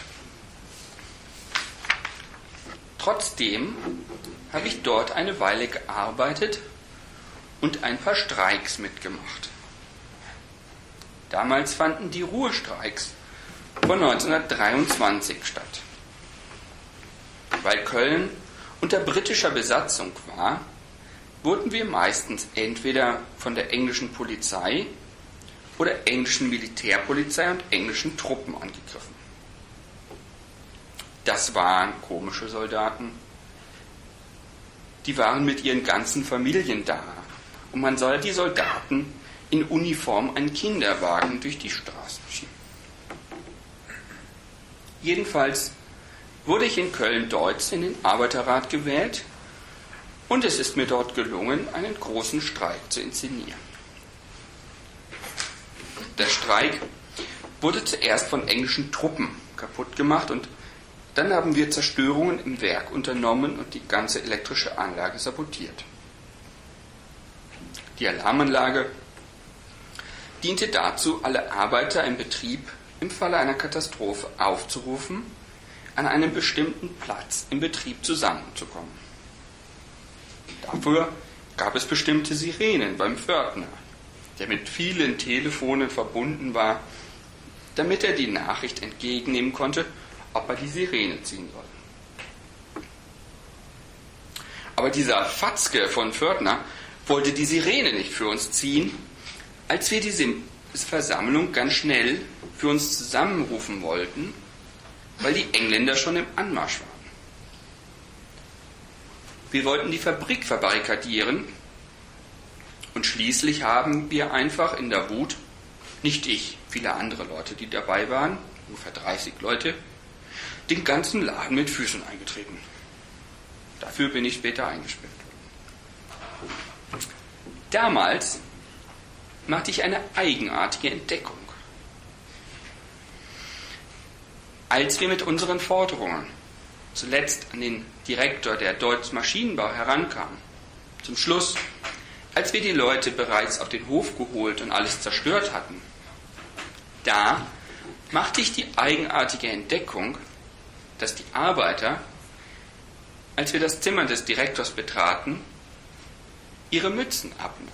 Trotzdem habe ich dort eine Weile gearbeitet und ein paar Streiks mitgemacht. Damals fanden die Ruhrstreiks von neunzehnhundertdreiundzwanzig statt. Weil Köln unter britischer Besatzung war, wurden wir meistens entweder von der englischen Polizei oder englischen Militärpolizei und englischen Truppen angegriffen. Das waren komische Soldaten. Die waren mit ihren ganzen Familien da. Und man sah die Soldaten in Uniform einen Kinderwagen durch die Straßen schieben. Jedenfalls wurde ich in Köln-Deutz in den Arbeiterrat gewählt und es ist mir dort gelungen, einen großen Streik zu inszenieren. Der Streik wurde zuerst von englischen Truppen kaputt gemacht und Dann haben wir Zerstörungen im Werk unternommen und die ganze elektrische Anlage sabotiert. Die Alarmanlage diente dazu, alle Arbeiter im Betrieb im Falle einer Katastrophe aufzurufen, an einem bestimmten Platz im Betrieb zusammenzukommen. Dafür gab es bestimmte Sirenen beim Pförtner, der mit vielen Telefonen verbunden war, damit er die Nachricht entgegennehmen konnte, ob er die Sirene ziehen soll. Aber dieser Fatzke von Pförtner wollte die Sirene nicht für uns ziehen, als wir die Versammlung ganz schnell für uns zusammenrufen wollten, weil die Engländer schon im Anmarsch waren. Wir wollten die Fabrik verbarrikadieren und schließlich haben wir einfach in der Wut, nicht ich, viele andere Leute, die dabei waren, ungefähr dreißig Leute, den ganzen Laden mit Füßen eingetreten. Dafür bin ich später eingesperrt worden. Damals machte ich eine eigenartige Entdeckung. Als wir mit unseren Forderungen zuletzt an den Direktor der Deutz Maschinenbau herankamen, zum Schluss, als wir die Leute bereits auf den Hof geholt und alles zerstört hatten, da machte ich die eigenartige Entdeckung, dass die Arbeiter, als wir das Zimmer des Direktors betraten, ihre Mützen abnahmen.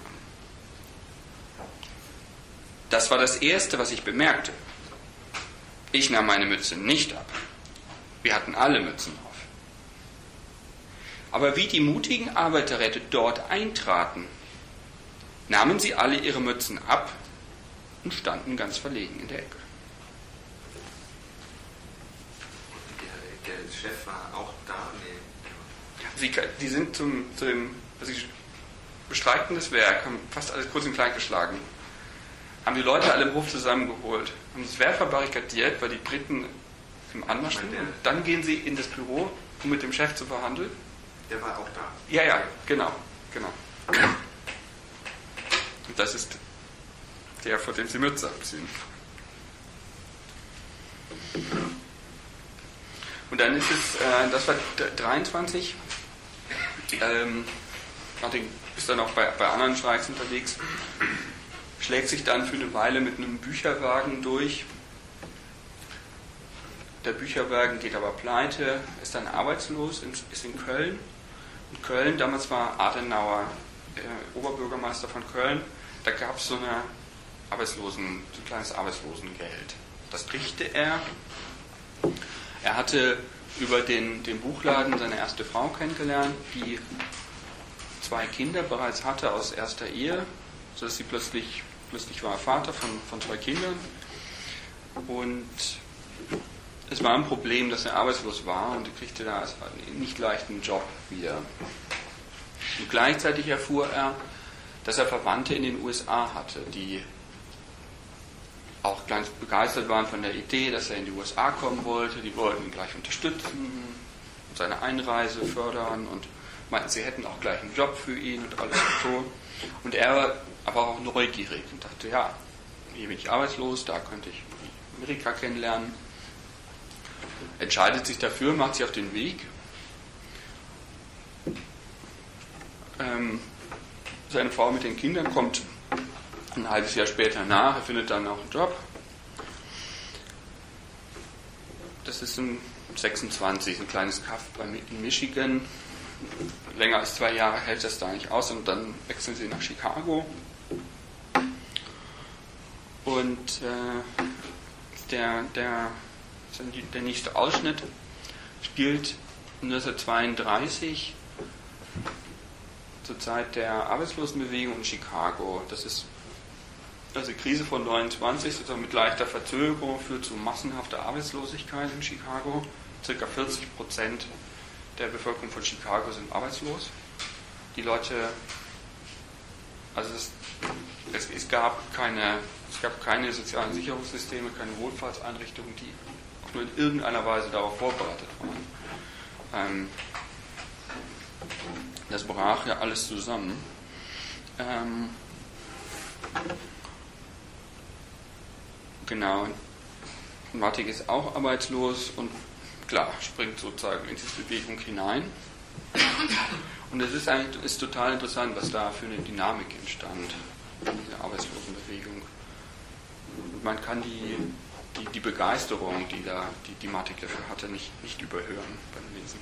Das war das Erste, was ich bemerkte. Ich nahm meine Mütze nicht ab. Wir hatten alle Mützen auf. Aber wie die mutigen Arbeiterräte dort eintraten, nahmen sie alle ihre Mützen ab und standen ganz verlegen in der Ecke. Der, der Chef war auch da? Nee. Sie, die sind zum, zu dem, also sie bestreikten das Werk, haben fast alles kurz und klein geschlagen, haben die Leute alle im Hof zusammengeholt, haben das Werk verbarrikadiert, weil die Briten im Anmarsch sind. Und dann gehen sie in das Büro, um mit dem Chef zu verhandeln. Der war auch da? Ja, ja, genau, genau. Und das ist der, vor dem sie Mütze abziehen. Und dann ist es, äh, das war dreiundzwanzig, ähm, Martin ist dann auch bei, bei anderen Streiks unterwegs, schlägt sich dann für eine Weile mit einem Bücherwagen durch. Der Bücherwagen geht aber pleite, ist dann arbeitslos, ist in Köln. In Köln, damals war Adenauer äh, Oberbürgermeister von Köln, da gab es so eine Arbeitslosen, so ein kleines Arbeitslosengeld. Das kriegte er. Er hatte über den, den Buchladen seine erste Frau kennengelernt, die zwei Kinder bereits hatte aus erster Ehe, sodass sie plötzlich, plötzlich war Vater von, von zwei Kindern. Und es war ein Problem, dass er arbeitslos war und er kriegte da nicht leicht einen Job wieder. Und gleichzeitig erfuhr er, dass er Verwandte in den U S A hatte, die auch ganz begeistert waren von der Idee, dass er in die U S A kommen wollte. Die wollten ihn gleich unterstützen und seine Einreise fördern und meinten, sie hätten auch gleich einen Job für ihn und alles und so. Und er war aber auch neugierig und dachte, ja, hier bin ich arbeitslos, da könnte ich Amerika kennenlernen. Entscheidet sich dafür, macht sich auf den Weg. Ähm, seine Frau mit den Kindern kommt ein halbes Jahr später nach, er findet dann auch einen Job. Das ist ein sechsundzwanzig, ein kleines Kaff in Michigan. Länger als zwei Jahre hält das da nicht aus und dann wechseln sie nach Chicago. Und äh, der, der, der nächste Ausschnitt spielt neunzehnhundertzweiunddreißig zur Zeit der Arbeitslosenbewegung in Chicago. Das ist also die Krise von neunundzwanzig, sozusagen mit leichter Verzögerung, führt zu massenhafter Arbeitslosigkeit in Chicago. Circa vierzig Prozent der Bevölkerung von Chicago sind arbeitslos. Die Leute, also es, es, es, gab keine, es gab keine sozialen Sicherungssysteme, keine Wohlfahrtseinrichtungen, die auch nur in irgendeiner Weise darauf vorbereitet waren. Ähm, das brach ja alles zusammen. Ähm, genau. Matik ist auch arbeitslos und klar, springt sozusagen in diese Bewegung hinein. Und es ist eigentlich ist total interessant, was da für eine Dynamik entstand, diese Arbeitslosenbewegung. Und man kann die, die, die Begeisterung, die da die Thematik dafür hatte, nicht, nicht überhören beim Lesen.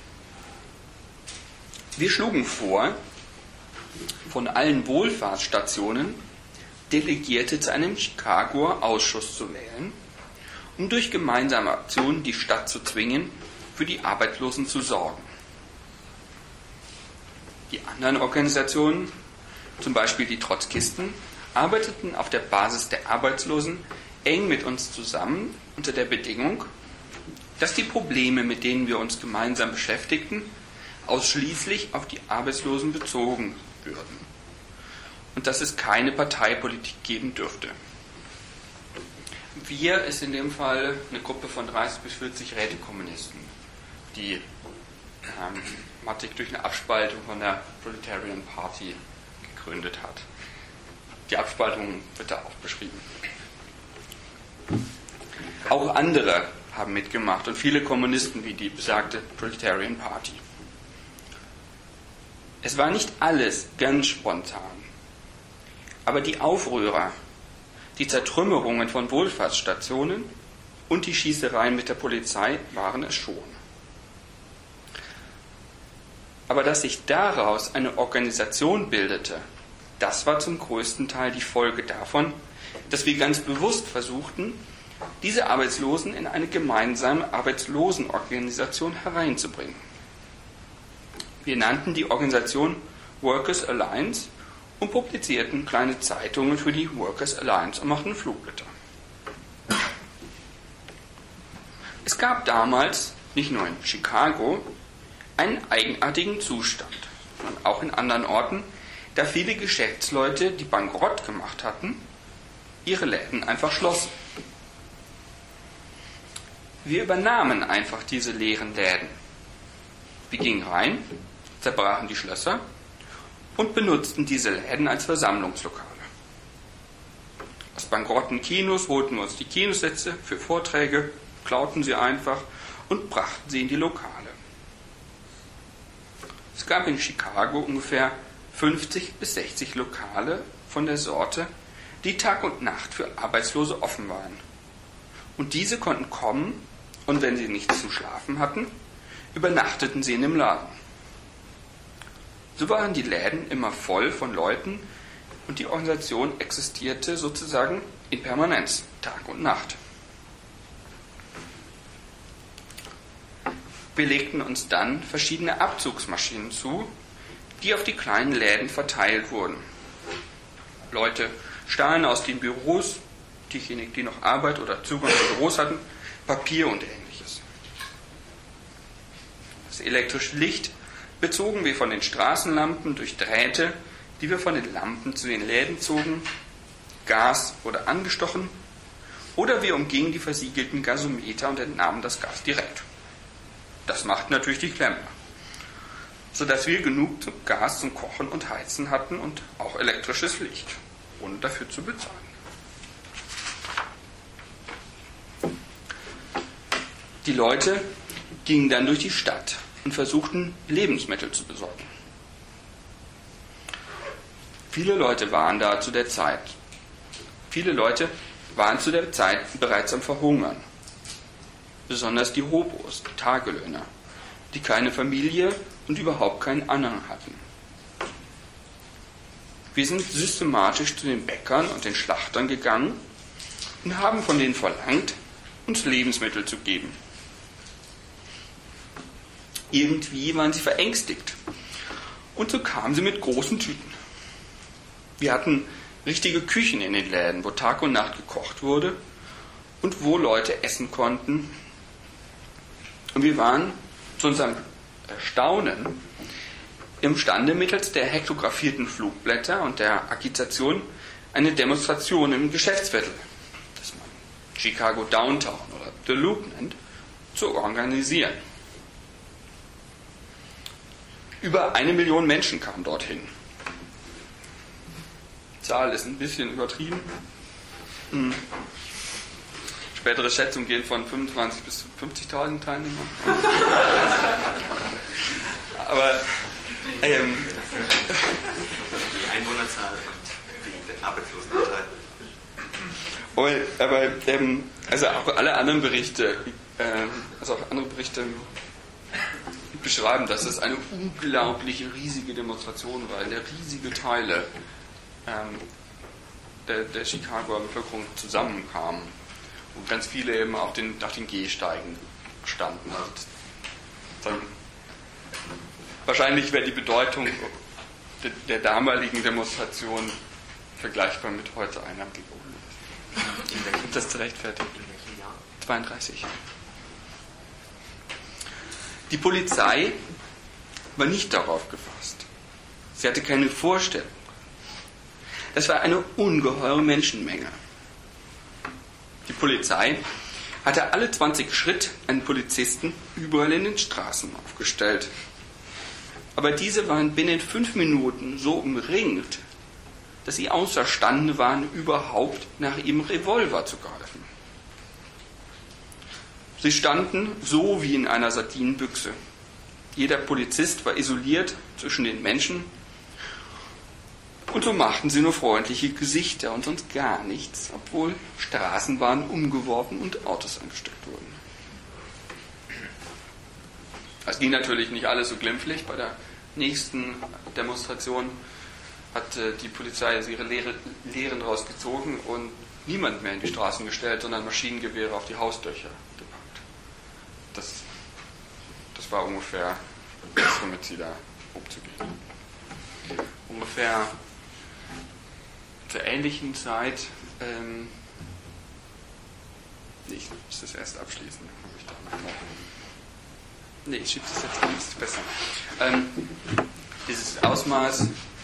Wir schlugen vor, von allen Wohlfahrtsstationen Delegierte zu einem Chicagoer Ausschuss zu wählen, um durch gemeinsame Aktionen die Stadt zu zwingen, für die Arbeitslosen zu sorgen. Die anderen Organisationen, zum Beispiel die Trotzkisten, arbeiteten auf der Basis der Arbeitslosen eng mit uns zusammen unter der Bedingung, dass die Probleme, mit denen wir uns gemeinsam beschäftigten, ausschließlich auf die Arbeitslosen bezogen würden und dass es keine Parteipolitik geben dürfte. Wir ist in dem Fall eine Gruppe von dreißig bis vierzig Rätekommunisten, die ähm, Mattig durch eine Abspaltung von der Proletarian Party gegründet hat. Die Abspaltung wird da auch beschrieben. Auch andere haben mitgemacht und viele Kommunisten wie die besagte Proletarian Party. Es war nicht alles ganz spontan, aber die Aufrührer, die Zertrümmerungen von Wohlfahrtsstationen und die Schießereien mit der Polizei waren es schon. Aber dass sich daraus eine Organisation bildete, das war zum größten Teil die Folge davon, dass wir ganz bewusst versuchten, diese Arbeitslosen in eine gemeinsame Arbeitslosenorganisation hereinzubringen. Wir nannten die Organisation Workers Alliance und publizierten kleine Zeitungen für die Workers Alliance und machten Flugblätter. Es gab damals, nicht nur in Chicago, einen eigenartigen Zustand, sondern auch in anderen Orten, da viele Geschäftsleute, die bankrott gemacht hatten, ihre Läden einfach schlossen. Wir übernahmen einfach diese leeren Läden. Wir gingen rein, zerbrachen die Schlösser und benutzten diese Läden als Versammlungslokale. Aus bankrotten Kinos holten wir uns die Kinosätze für Vorträge, klauten sie einfach und brachten sie in die Lokale. Es gab in Chicago ungefähr fünfzig bis sechzig Lokale von der Sorte, die Tag und Nacht für Arbeitslose offen waren. Und diese konnten kommen und wenn sie nichts zum Schlafen hatten, übernachteten sie in dem Laden. So waren die Läden immer voll von Leuten und die Organisation existierte sozusagen in Permanenz, Tag und Nacht. Wir legten uns dann verschiedene Abzugsmaschinen zu, die auf die kleinen Läden verteilt wurden. Leute stahlen aus den Büros, diejenigen, die noch Arbeit oder Zugang zu Büros hatten, Papier und Ähnliches. Das elektrische Licht bezogen wir von den Straßenlampen durch Drähte, die wir von den Lampen zu den Läden zogen, Gas wurde angestochen oder wir umgingen die versiegelten Gasometer und entnahmen das Gas direkt. Das machten natürlich die Klempner, sodass wir genug Gas zum Kochen und Heizen hatten und auch elektrisches Licht, ohne dafür zu bezahlen. Die Leute gingen dann durch die Stadt und versuchten, Lebensmittel zu besorgen. Viele Leute waren da zu der Zeit. Viele Leute waren zu der Zeit bereits am Verhungern. Besonders die Hobos, die Tagelöhner, die keine Familie und überhaupt keinen Anhang hatten. Wir sind systematisch zu den Bäckern und den Schlachtern gegangen und haben von denen verlangt, uns Lebensmittel zu geben. Irgendwie waren sie verängstigt und so kamen sie mit großen Tüten. Wir hatten richtige Küchen in den Läden, wo Tag und Nacht gekocht wurde und wo Leute essen konnten. Und wir waren zu unserem Erstaunen imstande, mittels der hektografierten Flugblätter und der Agitation eine Demonstration im Geschäftsviertel, das man Chicago Downtown oder The Loop nennt, zu organisieren. Über eine Million Menschen kamen dorthin. Die Zahl ist ein bisschen übertrieben. Spätere Schätzungen gehen von fünfundzwanzigtausend bis fünfzigtausend Teilnehmern. Aber ähm, die Einwohnerzahl und den Arbeitslosenanteil. Aber ähm, also auch alle anderen Berichte, äh, also auch andere Berichte beschreiben, dass es eine unglaublich riesige Demonstration war, in der riesige Teile ähm, der, der Chicagoer Bevölkerung zusammenkamen und ganz viele eben auf den, auf den Gehsteigen standen. Also dann, wahrscheinlich wäre die Bedeutung der, der damaligen Demonstration vergleichbar mit heute einer Gegend. Um das zu rechtfertigen. zweiunddreißig. Die Polizei war nicht darauf gefasst. Sie hatte keine Vorstellung. Es war eine ungeheure Menschenmenge. Die Polizei hatte alle zwanzig Schritt einen Polizisten überall in den Straßen aufgestellt. Aber diese waren binnen fünf Minuten so umringt, dass sie außerstande waren, überhaupt nach ihrem Revolver zu greifen. Sie standen so wie in einer Sardinenbüchse. Jeder Polizist war isoliert zwischen den Menschen und so machten sie nur freundliche Gesichter und sonst gar nichts, obwohl Straßenbahnen umgeworfen und Autos angesteckt wurden. Es ging natürlich nicht alles so glimpflich. Bei der nächsten Demonstration hat äh, die Polizei ihre Lehre, Lehren rausgezogen und niemand mehr in die Straßen gestellt, sondern Maschinengewehre auf die Hausdächer gepackt. Das, das war ungefähr das, womit sie da umzugehen. Ungefähr zur ähnlichen Zeit, ähm, nee, ich muss das erst abschließen. Ich da nee, ich schiebe das jetzt an, das ist besser. Ähm, dieses Ausmaß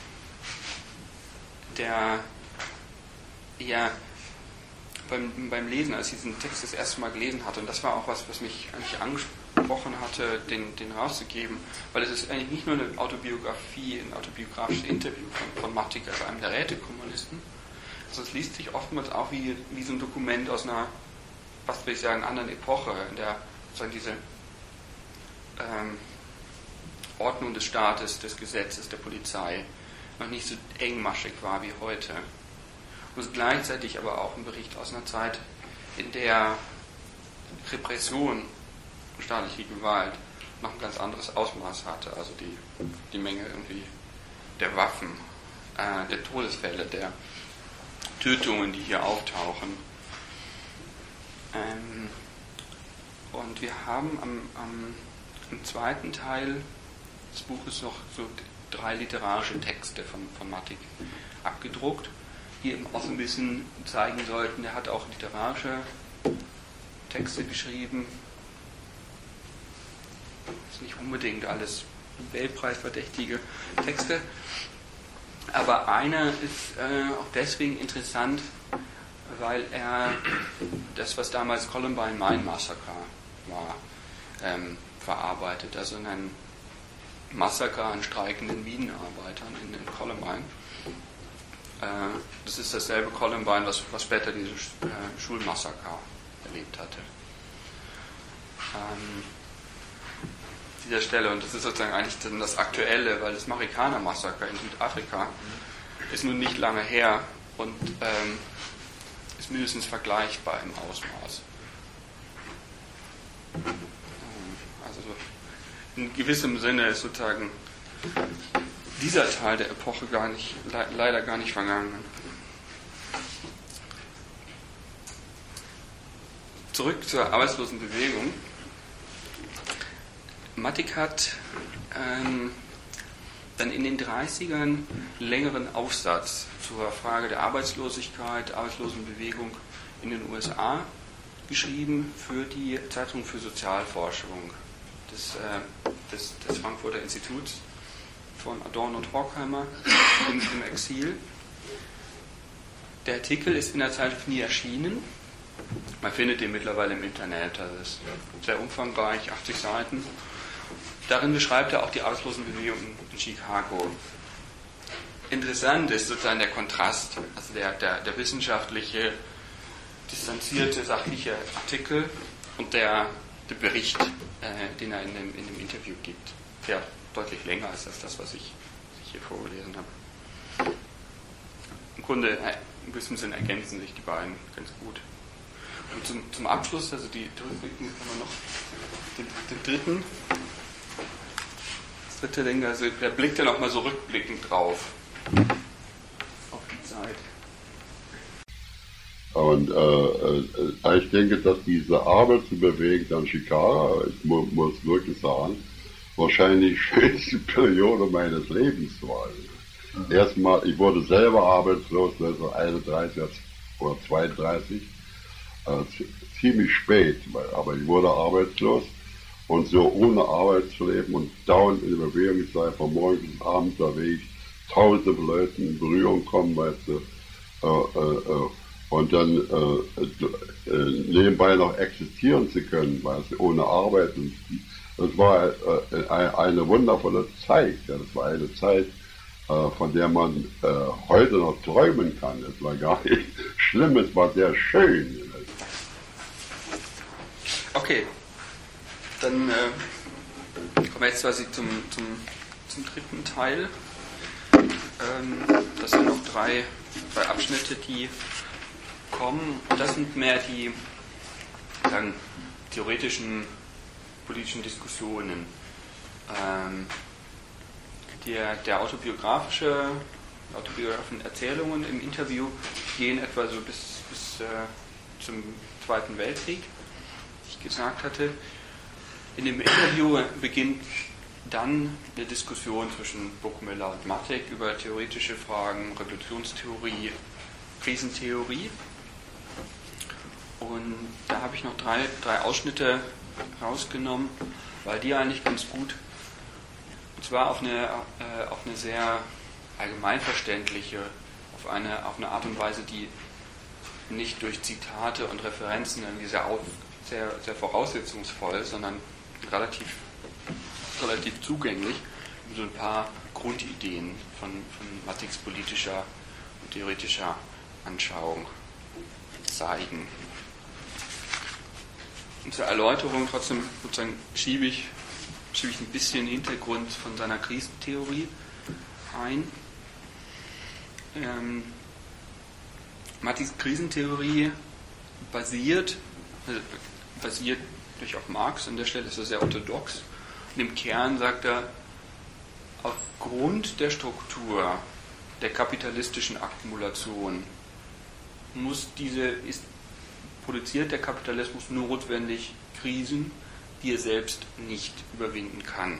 der, ja, beim, beim Lesen, als ich diesen Text das erste Mal gelesen hatte, und das war auch was, was mich eigentlich angesprochen hatte, den, den rauszugeben, weil es ist eigentlich nicht nur eine Autobiografie, ein autobiografisches Interview von, von Mattig, also einem der Rätekommunisten, sondern es liest sich oftmals auch wie, wie so ein Dokument aus einer, was will ich sagen, anderen Epoche, in der sozusagen diese ähm, Ordnung des Staates, des Gesetzes, der Polizei noch nicht so engmaschig war wie heute. Und es gleichzeitig aber auch ein Bericht aus einer Zeit, in der Repression und staatliche Gewalt noch ein ganz anderes Ausmaß hatte. Also die, die Menge irgendwie der Waffen, äh, der Todesfälle, der Tötungen, die hier auftauchen. Ähm, und wir haben am, am, im zweiten Teil des Buches noch so drei literarische Texte von, von Mattig abgedruckt, die eben auch so ein bisschen zeigen sollten, er hat auch literarische Texte geschrieben. Das ist nicht unbedingt alles Nobelpreisverdächtige Texte, aber einer ist äh, auch deswegen interessant, weil er das, was damals Columbine Mine Massacre war, ähm, verarbeitet, also ein Massaker an streikenden Minenarbeitern in, in Columbine. Äh, das ist dasselbe Columbine, was, was später diese äh, Schulmassaker erlebt hatte. Ähm, dieser Stelle, und das ist sozusagen eigentlich dann das Aktuelle, weil das Marikana-Massaker in Südafrika ist nun nicht lange her und ähm, ist mindestens vergleichbar im Ausmaß. Also in gewissem Sinne ist sozusagen dieser Teil der Epoche gar nicht, le- leider gar nicht vergangen. Zurück zur Arbeitslosenbewegung. Mattig hat ähm, dann in den dreißigern einen längeren Aufsatz zur Frage der Arbeitslosigkeit, Arbeitslosenbewegung in den U S A geschrieben für die Zeitung für Sozialforschung des, äh, des, des Frankfurter Instituts von Adorno und Horkheimer im, im Exil. Der Artikel ist in der Zeitschrift nie erschienen. Man findet den mittlerweile im Internet. Das ist sehr umfangreich, achtzig Seiten. Darin beschreibt er auch die Arbeitslosenbewegung in Chicago. Interessant ist sozusagen der Kontrast, also der, der, der wissenschaftliche distanzierte, sachliche Artikel und der, der Bericht, äh, den er in dem, in dem Interview gibt, der deutlich länger ist als das, was ich, was ich hier vorgelesen habe. Im Grunde, äh, in gewissem Sinn ergänzen sich die beiden ganz gut. Und zum, zum Abschluss, also die Rückblicken, haben wir noch den, den dritten. Das dritte Ding, also der blickt ja nochmal so rückblickend drauf. Auf die Zeit. Und äh, äh, ich denke, dass diese Arbeitsbewegung an Chicago, ich mu muss wirklich sagen, wahrscheinlich die schönste Periode meines Lebens war. Mhm. Erstmal, ich wurde selber arbeitslos neunzehnhunderteinunddreißig oder zweiunddreißig, äh, ziemlich spät, aber ich wurde arbeitslos und so ohne Arbeit zu leben und dauernd in der Bewegung sein, von morgens bis abends, da will ich tausende Leuten in Berührung kommen, weißt du, äh, äh, und dann äh, äh, nebenbei noch existieren zu können, weißt du, ohne Arbeit. Und das war äh, eine wundervolle Zeit, ja, das war eine Zeit, äh, von der man äh, heute noch träumen kann. Es war gar nicht schlimm, es war sehr schön. Okay, dann äh, kommen wir jetzt quasi zum, zum, zum dritten Teil. Ähm, das sind noch drei, drei Abschnitte, die kommen. Und das sind mehr die sagen, theoretischen politischen Diskussionen. Ähm, der, der autobiografische, autobiografischen Erzählungen im Interview gehen etwa so bis, bis äh, zum Zweiten Weltkrieg, wie ich gesagt hatte. In dem Interview beginnt dann eine Diskussion zwischen Burgmüller und Mattek über theoretische Fragen, Revolutionstheorie, Krisentheorie. Und da habe ich noch drei, drei Ausschnitte rausgenommen, weil die eigentlich ganz gut, und zwar auf eine, äh, auf eine sehr allgemeinverständliche, auf eine, auf eine Art und Weise, die nicht durch Zitate und Referenzen irgendwie sehr, auf, sehr, sehr voraussetzungsvoll, sondern relativ, relativ zugänglich, so ein paar Grundideen von, von Matteks politischer und theoretischer Anschauung zeigen. Und zur Erläuterung trotzdem sozusagen schiebe ich, schiebe ich ein bisschen Hintergrund von seiner Krisentheorie ein. Ähm, Matteks Krisentheorie basiert, also basiert durch auf Marx, an der Stelle ist er sehr orthodox. Und im Kern sagt er, aufgrund der Struktur der kapitalistischen Akkumulation muss diese, ist, produziert der Kapitalismus notwendig Krisen, die er selbst nicht überwinden kann.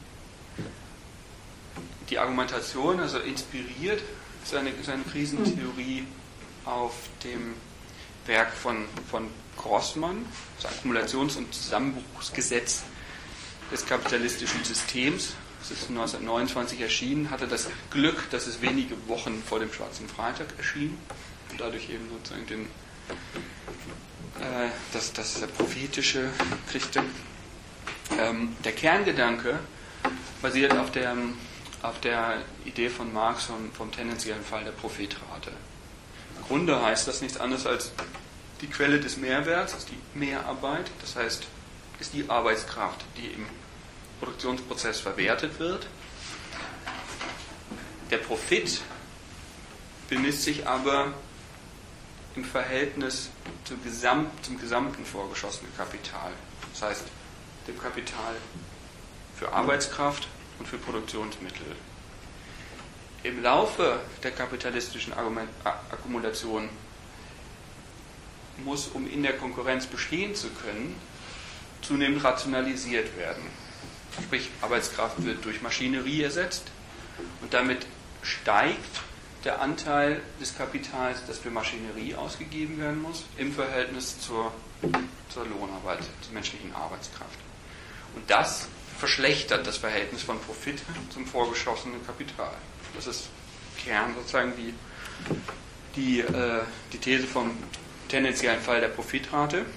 Die Argumentation, also inspiriert seine, seine Krisentheorie auf dem Werk von, von Grossmann, das Akkumulations- und Zusammenbruchsgesetz des kapitalistischen Systems. Das ist neunzehnhundertneunundzwanzig erschienen, hatte das Glück, dass es wenige Wochen vor dem Schwarzen Freitag erschien und dadurch eben sozusagen den, äh, das, das prophetische kriegte. Ähm, der Kerngedanke basiert auf der, auf der Idee von Marx vom, vom tendenziellen Fall der Prophetrate. Im Grunde heißt das nichts anderes als die Quelle des Mehrwerts, ist die Mehrarbeit, das heißt, ist die Arbeitskraft, die im Produktionsprozess verwertet wird. Der Profit bemisst sich aber im Verhältnis zum, Gesamt, zum gesamten vorgeschossenen Kapital. Das heißt, dem Kapital für Arbeitskraft und für Produktionsmittel. Im Laufe der kapitalistischen Argument, Akkumulation muss, um in der Konkurrenz bestehen zu können, zunehmend rationalisiert werden. Sprich, Arbeitskraft wird durch Maschinerie ersetzt und damit steigt der Anteil des Kapitals, das für Maschinerie ausgegeben werden muss, im Verhältnis zur, zur Lohnarbeit, zur menschlichen Arbeitskraft. Und das verschlechtert das Verhältnis von Profit zum vorgeschossenen Kapital. Das ist Kern sozusagen die, die, äh, die These vom tendenziellen Fall der Profitrate.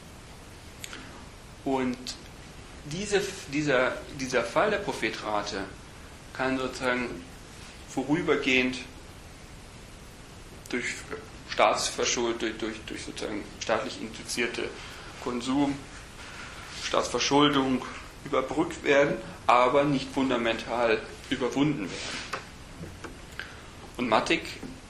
Und diese, dieser, dieser Fall der Profitrate kann sozusagen vorübergehend durch Staatsverschuld, durch, durch, durch sozusagen staatlich induzierte Konsum, Staatsverschuldung überbrückt werden, aber nicht fundamental überwunden werden. Und Mattig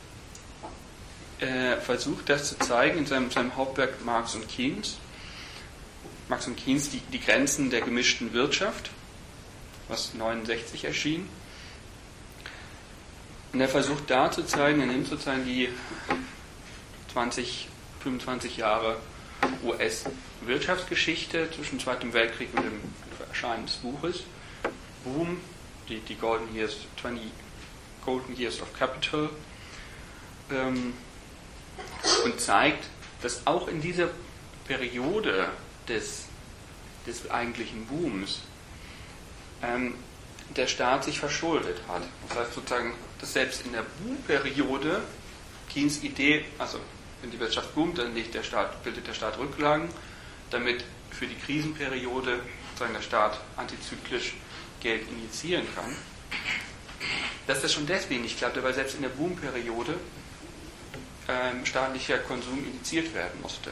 äh, versucht das zu zeigen in seinem, seinem Hauptwerk Marx und Keynes. Marx und Keynes, die, die Grenzen der gemischten Wirtschaft, was neunundsechzig erschien. Und er versucht da zu zeigen, er nimmt sozusagen die zwanzig, fünfundzwanzig Jahre U S-Wirtschaftsgeschichte zwischen Zweiten Weltkrieg und dem Erscheinen des Buches, Boom, die, die Golden Years, zwanzig Golden Years of Capital, ähm, und zeigt, dass auch in dieser Periode des, des eigentlichen Booms ähm, der Staat sich verschuldet hat. Das heißt sozusagen, dass selbst in der Boomperiode Keynes Idee, also wenn die Wirtschaft boomt, dann legt der Staat, bildet der Staat Rücklagen, damit für die Krisenperiode sozusagen der Staat antizyklisch Geld injizieren kann. Dass das schon deswegen nicht klappte, weil selbst in der Boomperiode ähm, staatlicher Konsum injiziert werden musste.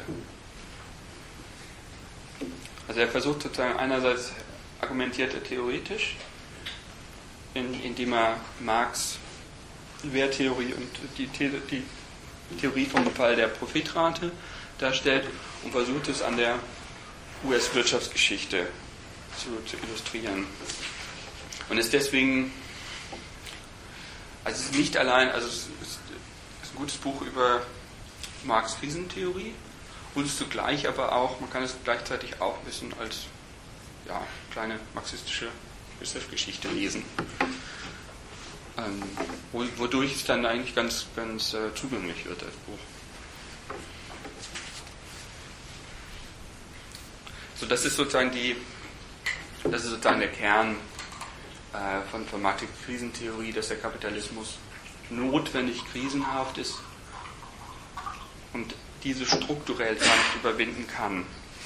Also er versucht sozusagen einerseits argumentiert er theoretisch, in, indem er Marx Werttheorie und die, die Theorie vom Fall der Profitrate darstellt und versucht es an der U S-Wirtschaftsgeschichte zu, zu illustrieren. Und ist deswegen, also es ist nicht allein, also es ist, es ist ein gutes Buch über Marx' Krisentheorie und es ist zugleich aber auch, man kann es gleichzeitig auch ein bisschen als ja, kleine marxistische Geschichte lesen. Ähm, wodurch es dann eigentlich ganz, ganz äh, zugänglich wird, das Buch. So, das ist sozusagen die, das ist sozusagen der Kern äh, von, von Marx' Krisentheorie, dass der Kapitalismus notwendig krisenhaft ist und diese strukturell gar nicht überwinden kann.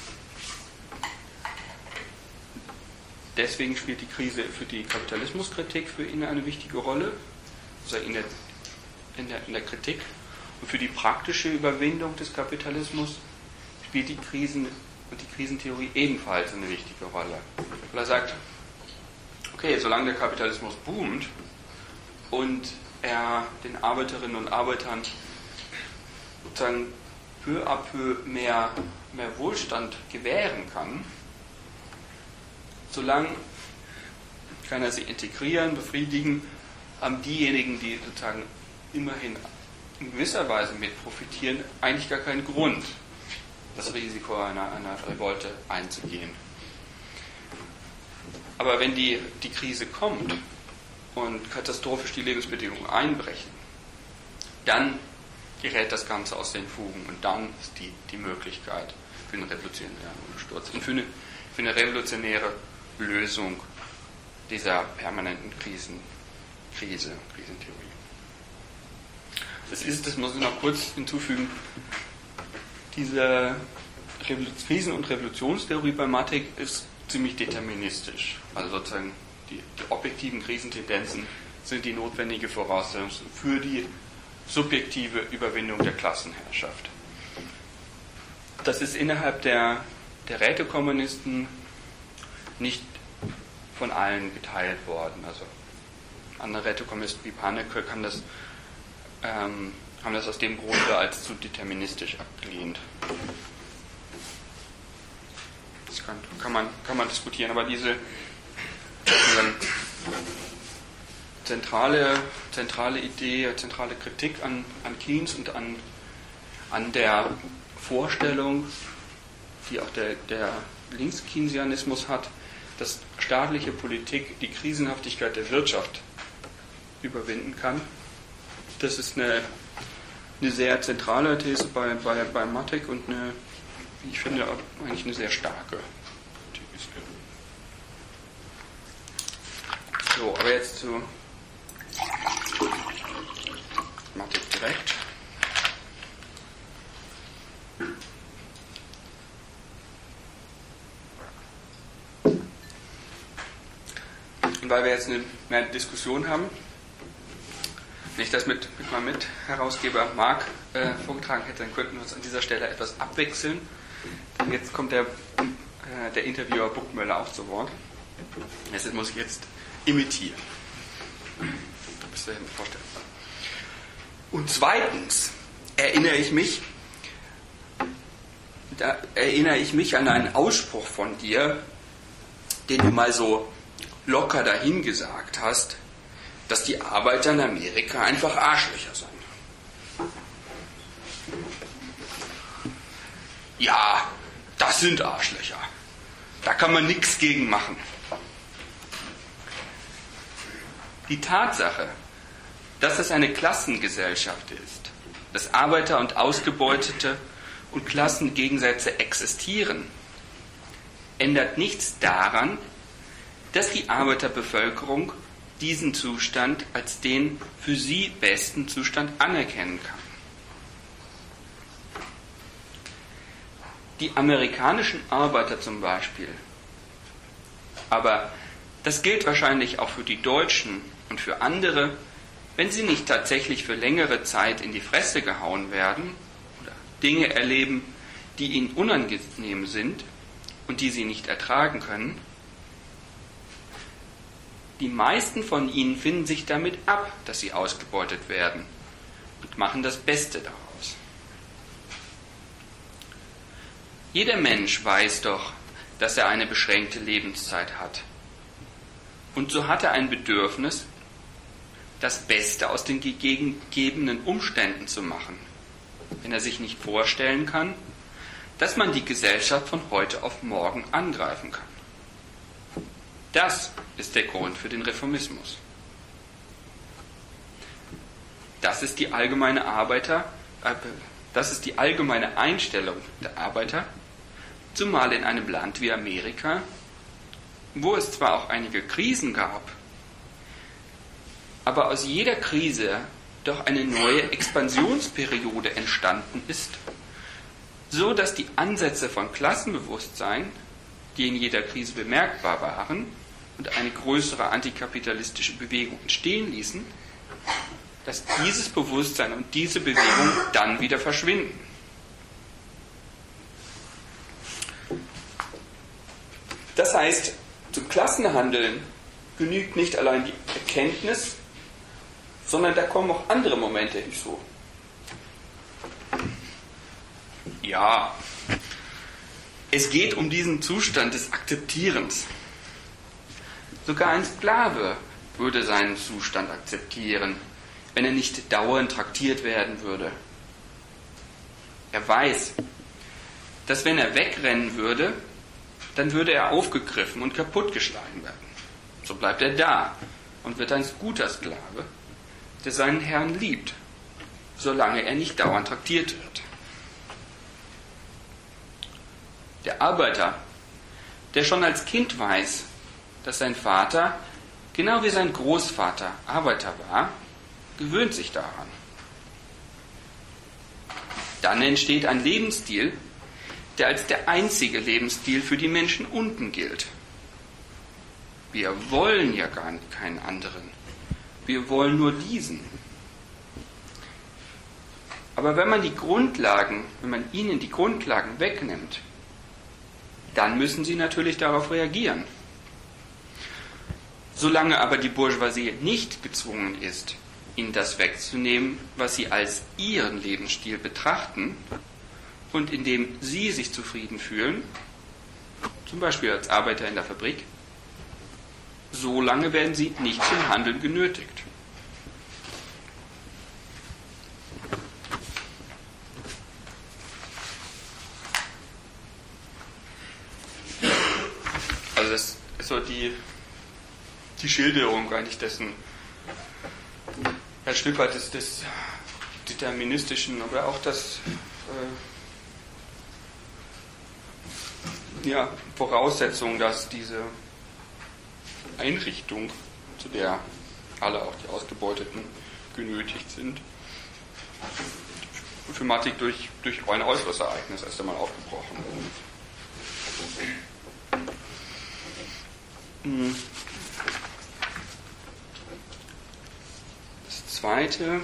Deswegen spielt die Krise für die Kapitalismuskritik für ihn eine wichtige Rolle, also in der, in der, in der Kritik. Und für die praktische Überwindung des Kapitalismus spielt die Krisen und die Krisentheorie ebenfalls eine wichtige Rolle. Weil er sagt, okay, solange der Kapitalismus boomt und er den Arbeiterinnen und Arbeitern sozusagen peu à peu mehr, mehr Wohlstand gewähren kann, solange kann er sie integrieren, befriedigen, haben diejenigen, die sozusagen immerhin in gewisser Weise mit profitieren, eigentlich gar keinen Grund, das Risiko einer, einer Revolte einzugehen. Aber wenn die, die Krise kommt und katastrophisch die Lebensbedingungen einbrechen, dann gerät das Ganze aus den Fugen und dann ist die, die Möglichkeit für einen revolutionären Umsturz und für eine, für eine revolutionäre Lösung dieser permanenten Krisen, Krise, Krisentheorie. Das ist, das muss ich noch kurz hinzufügen, diese Krisen- und Revolutionstheorie bei Mattig ist ziemlich deterministisch. Also sozusagen die, die objektiven Krisentendenzen sind die notwendige Voraussetzung für die subjektive Überwindung der Klassenherrschaft. Das ist innerhalb der, der Rätekommunisten nicht von allen geteilt worden. Also andere Rätekommunisten wie Pannekoek haben das, ähm, haben das aus dem Grunde als zu deterministisch abgelehnt. Das kann, kann, man, kann man diskutieren, aber diese ähm, zentrale, zentrale Idee, zentrale Kritik an, an Keynes und an, an der Vorstellung, die auch der, der Links-Keynesianismus hat, dass staatliche Politik die Krisenhaftigkeit der Wirtschaft überwinden kann. Das ist eine, eine sehr zentrale These bei, bei, bei Mattig und eine, wie ich finde, eigentlich eine sehr starke These. So, aber jetzt zu Mattig direkt. Und weil wir jetzt eine, eine Diskussion haben, wenn ich das mit, mit meinem Mitherausgeber Marc äh, vorgetragen hätte, dann könnten wir uns an dieser Stelle etwas abwechseln. Denn jetzt kommt der, äh, der Interviewer Buckmöller auch zu Wort. Deshalb muss ich jetzt imitieren. Da bist du ja vorstellen. Und zweitens erinnere ich mich, da erinnere ich mich an einen Ausspruch von dir, den du mal so locker dahingesagt hast, dass die Arbeiter in Amerika einfach Arschlöcher seien. Ja, das sind Arschlöcher. Da kann man nichts gegen machen. Die Tatsache, dass es eine Klassengesellschaft ist, dass Arbeiter und Ausgebeutete und Klassengegensätze existieren, ändert nichts daran, dass die Arbeiterbevölkerung diesen Zustand als den für sie besten Zustand anerkennen kann. Die amerikanischen Arbeiter zum Beispiel, aber das gilt wahrscheinlich auch für die Deutschen und für andere, wenn sie nicht tatsächlich für längere Zeit in die Fresse gehauen werden oder Dinge erleben, die ihnen unangenehm sind und die sie nicht ertragen können, die meisten von ihnen finden sich damit ab, dass sie ausgebeutet werden und machen das Beste daraus. Jeder Mensch weiß doch, dass er eine beschränkte Lebenszeit hat. Und so hat er ein Bedürfnis, das Beste aus den gegebenen Umständen zu machen, wenn er sich nicht vorstellen kann, dass man die Gesellschaft von heute auf morgen angreifen kann. Das ist der Grund für den Reformismus. Das ist die allgemeine Arbeiter, äh, das ist die allgemeine Einstellung der Arbeiter, zumal in einem Land wie Amerika, wo es zwar auch einige Krisen gab, aber aus jeder Krise doch eine neue Expansionsperiode entstanden ist, so dass die Ansätze von Klassenbewusstsein, die in jeder Krise bemerkbar waren und eine größere antikapitalistische Bewegung entstehen ließen, dass dieses Bewusstsein und diese Bewegung dann wieder verschwinden. Das heißt, zum Klassenhandeln genügt nicht allein die Erkenntnis, sondern da kommen auch andere Momente hinzu. Ja, es geht um diesen Zustand des Akzeptierens. Sogar ein Sklave würde seinen Zustand akzeptieren, wenn er nicht dauernd traktiert werden würde. Er weiß, dass wenn er wegrennen würde, dann würde er aufgegriffen und kaputtgeschlagen werden. So bleibt er da und wird ein guter Sklave, der seinen Herrn liebt, solange er nicht dauernd traktiert wird. Der Arbeiter, der schon als Kind weiß, dass sein Vater, genau wie sein Großvater, Arbeiter war, gewöhnt sich daran. Dann entsteht ein Lebensstil, der als der einzige Lebensstil für die Menschen unten gilt. Wir wollen ja gar keinen anderen. Wir wollen nur diesen. Aber wenn man die Grundlagen, wenn man ihnen die Grundlagen wegnimmt, dann müssen sie natürlich darauf reagieren. Solange aber die Bourgeoisie nicht gezwungen ist, ihnen das wegzunehmen, was sie als ihren Lebensstil betrachten und in dem sie sich zufrieden fühlen, zum Beispiel als Arbeiter in der Fabrik, solange werden sie nicht zum Handeln genötigt. Also das ist so die, die Schilderung eigentlich dessen, ein Stück weit des, des Deterministischen, aber auch das äh, ja, Voraussetzung, dass diese Einrichtung, zu der alle auch die Ausgebeuteten genötigt sind, für Matik durch, durch ein äußeres Ereignis erst einmal aufgebrochen. Das zweite,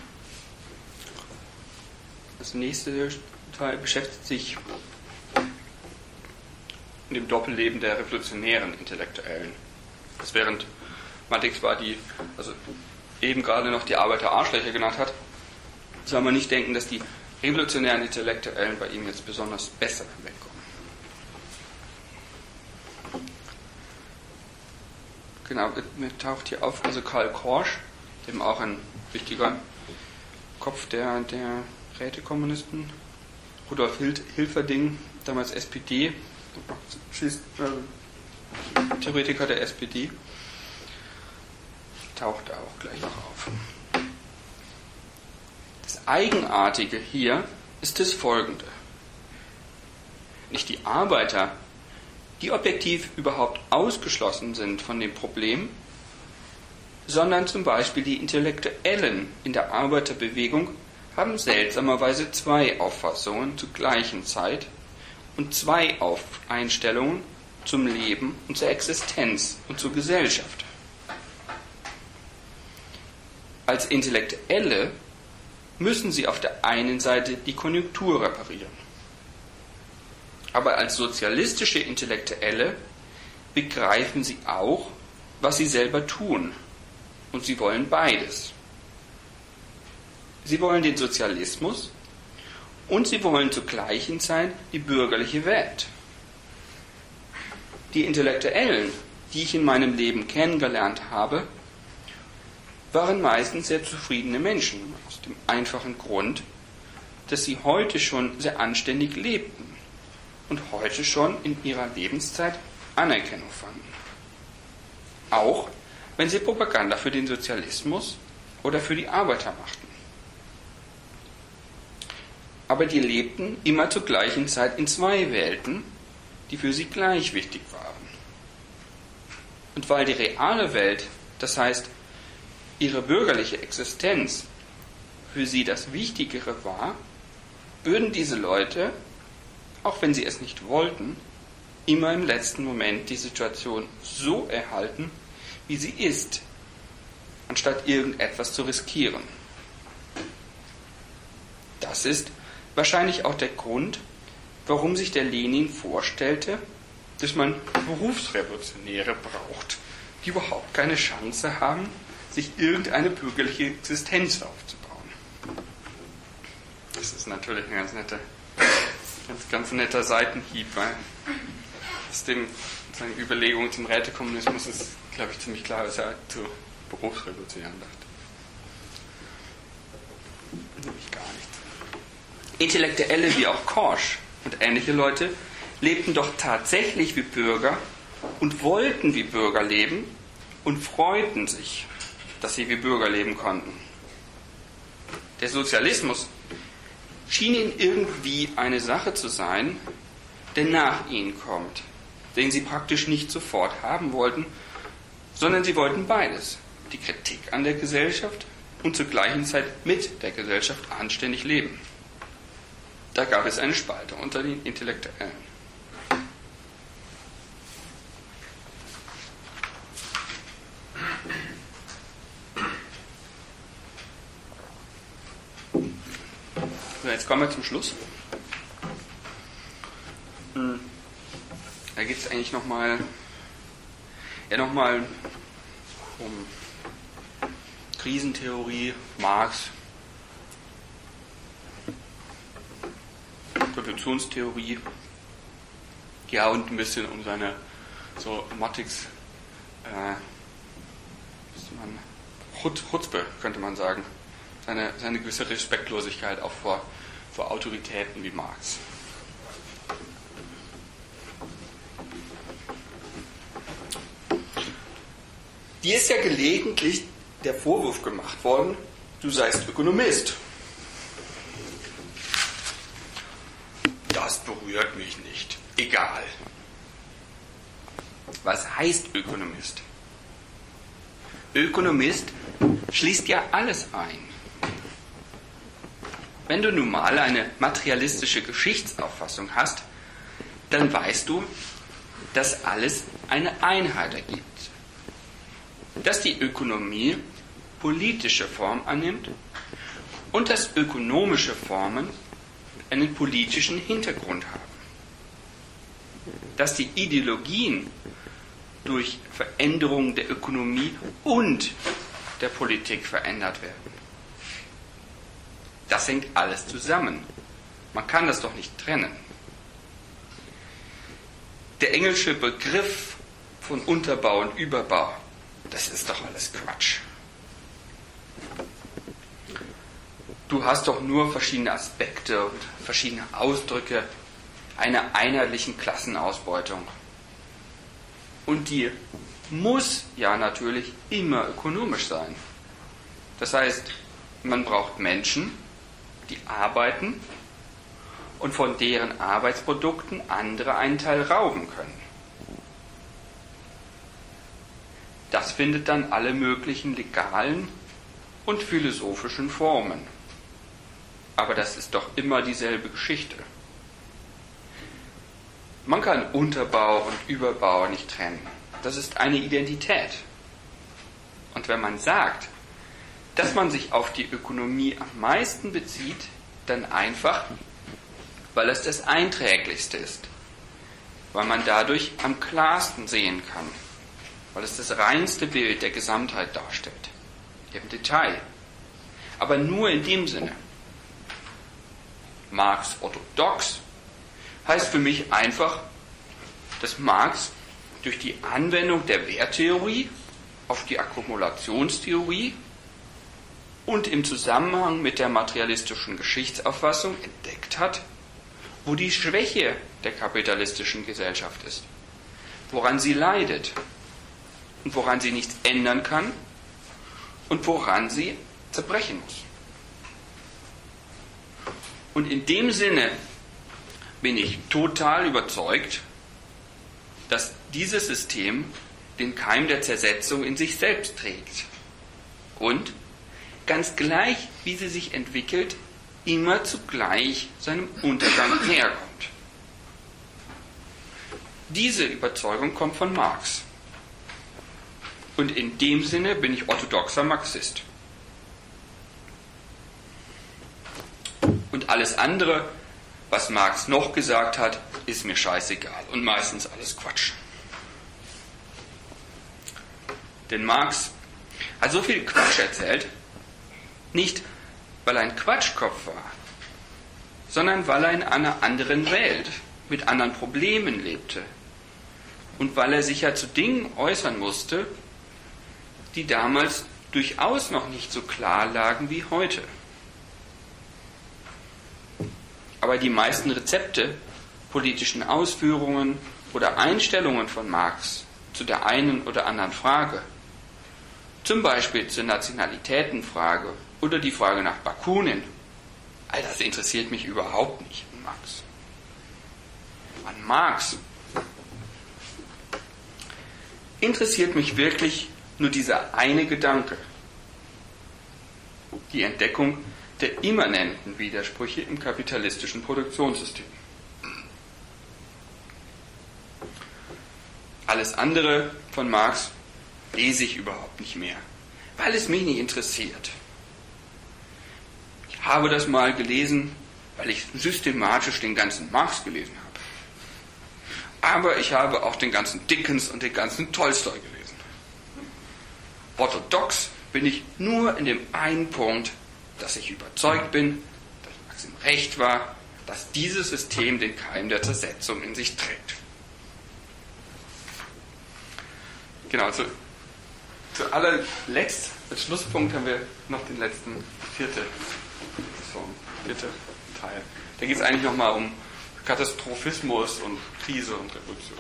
das nächste Teil beschäftigt sich mit dem Doppelleben der revolutionären Intellektuellen. Das während Matthias war die, also eben gerade noch die Arbeiter Arschlöcher genannt hat, soll man nicht denken, dass die revolutionären Intellektuellen bei ihm jetzt besonders besser wegkommen. Genau, mir taucht hier auf, also Karl Korsch, dem auch ein wichtiger Kopf der, der Rätekommunisten, Rudolf Hilferding, damals S P D, Theoretiker der S P D, taucht auch gleich noch auf. Das Eigenartige hier ist das Folgende. Nicht die Arbeiter, die objektiv überhaupt ausgeschlossen sind von dem Problem, sondern zum Beispiel die Intellektuellen in der Arbeiterbewegung haben seltsamerweise zwei Auffassungen zur gleichen Zeit und zwei Auf Einstellungen zum Leben und zur Existenz und zur Gesellschaft. Als Intellektuelle müssen sie auf der einen Seite die Konjunktur reparieren. Aber als sozialistische Intellektuelle begreifen sie auch, was sie selber tun. Und sie wollen beides. Sie wollen den Sozialismus und sie wollen zur gleichen Zeit die bürgerliche Welt. Die Intellektuellen, die ich in meinem Leben kennengelernt habe, waren meistens sehr zufriedene Menschen, aus dem einfachen Grund, dass sie heute schon sehr anständig lebten und heute schon in ihrer Lebenszeit Anerkennung fanden. Auch wenn sie Propaganda für den Sozialismus oder für die Arbeiter machten. Aber die lebten immer zur gleichen Zeit in zwei Welten, die für sie gleich wichtig waren. Und weil die reale Welt, das heißt ihre bürgerliche Existenz, für sie das Wichtigere war, würden diese Leute, auch wenn sie es nicht wollten, immer im letzten Moment die Situation so erhalten, wie sie ist, anstatt irgendetwas zu riskieren. Das ist wahrscheinlich auch der Grund, warum sich der Lenin vorstellte, dass man Berufsrevolutionäre braucht, die überhaupt keine Chance haben, sich irgendeine bürgerliche Existenz aufzubauen. Das ist natürlich ein ganz netter, ganz, ganz netter Seitenhieb, weil aus den Überlegungen zum Rätekommunismus ist, glaube ich, ziemlich klar, dass er zu Berufsrevolutionären dachte. Nämlich gar nichts. Intellektuelle wie auch Korsch und ähnliche Leute lebten doch tatsächlich wie Bürger und wollten wie Bürger leben und freuten sich, dass sie wie Bürger leben konnten. Der Sozialismus schien ihnen irgendwie eine Sache zu sein, der nach ihnen kommt, den sie praktisch nicht sofort haben wollten, sondern sie wollten beides, die Kritik an der Gesellschaft und zur gleichen Zeit mit der Gesellschaft anständig leben. Da gab es eine Spalte unter den Intellektuellen. So, jetzt kommen wir zum Schluss. Da geht es eigentlich nochmal ja, noch mal um Krisentheorie, Marx, Revolutionstheorie, ja, und ein bisschen um seine so Matthias äh, Chutzpe, könnte man sagen, seine, seine gewisse Respektlosigkeit auch vor, vor Autoritäten wie Marx. Dir ist ja gelegentlich der Vorwurf gemacht worden, du seist Ökonomist. Das berührt mich nicht. Egal. Was heißt Ökonomist? Ökonomist schließt ja alles ein. Wenn du nun mal eine materialistische Geschichtsauffassung hast, dann weißt du, dass alles eine Einheit ergibt. Dass die Ökonomie politische Form annimmt und dass ökonomische Formen einen politischen Hintergrund haben. Dass die Ideologien durch Veränderungen der Ökonomie und der Politik verändert werden. Das hängt alles zusammen. Man kann das doch nicht trennen. Der engelsche Begriff von Unterbau und Überbau, das ist doch alles Quatsch. Du hast doch nur verschiedene Aspekte und verschiedene Ausdrücke einer einheitlichen Klassenausbeutung. Und die muss ja natürlich immer ökonomisch sein. Das heißt, man braucht Menschen, die arbeiten und von deren Arbeitsprodukten andere einen Teil rauben können. Das findet dann alle möglichen legalen und philosophischen Formen. Aber das ist doch immer dieselbe Geschichte. Man kann Unterbau und Überbau nicht trennen. Das ist eine Identität. Und wenn man sagt, dass man sich auf die Ökonomie am meisten bezieht, dann einfach, weil es das Einträglichste ist. Weil man dadurch am klarsten sehen kann. Weil es das reinste Bild der Gesamtheit darstellt. Im Detail. Aber nur in dem Sinne. Marx orthodox heißt für mich einfach, dass Marx durch die Anwendung der Werttheorie auf die Akkumulationstheorie und im Zusammenhang mit der materialistischen Geschichtsauffassung entdeckt hat, wo die Schwäche der kapitalistischen Gesellschaft ist, woran sie leidet und woran sie nichts ändern kann und woran sie zerbrechen muss. Und in dem Sinne bin ich total überzeugt, dass dieses System den Keim der Zersetzung in sich selbst trägt und ganz gleich, wie sie sich entwickelt, immer zugleich seinem Untergang näherkommt. Diese Überzeugung kommt von Marx. Und in dem Sinne bin ich orthodoxer Marxist. Und alles andere, was Marx noch gesagt hat, ist mir scheißegal und meistens alles Quatsch. Denn Marx hat so viel Quatsch erzählt, nicht weil er ein Quatschkopf war, sondern weil er in einer anderen Welt mit anderen Problemen lebte und weil er sich ja zu Dingen äußern musste, die damals durchaus noch nicht so klar lagen wie heute. Aber die meisten Rezepte, politischen Ausführungen oder Einstellungen von Marx zu der einen oder anderen Frage, zum Beispiel zur Nationalitätenfrage oder die Frage nach Bakunin, all das interessiert mich überhaupt nicht an Marx. An Marx interessiert mich wirklich nur dieser eine Gedanke, die Entdeckung der immanenten Widersprüche im kapitalistischen Produktionssystem. Alles andere von Marx lese ich überhaupt nicht mehr, weil es mich nicht interessiert. Ich habe das mal gelesen, weil ich systematisch den ganzen Marx gelesen habe. Aber ich habe auch den ganzen Dickens und den ganzen Tolstoi gelesen. Orthodox bin ich nur in dem einen Punkt, dass ich überzeugt bin, dass Marx im Recht war, dass dieses System den Keim der Zersetzung in sich trägt. Genau, zu, zu allerletzt, als Schlusspunkt haben wir noch den letzten vierte, so, vierte Teil. Da geht es eigentlich nochmal um Katastrophismus und Krise und Revolution.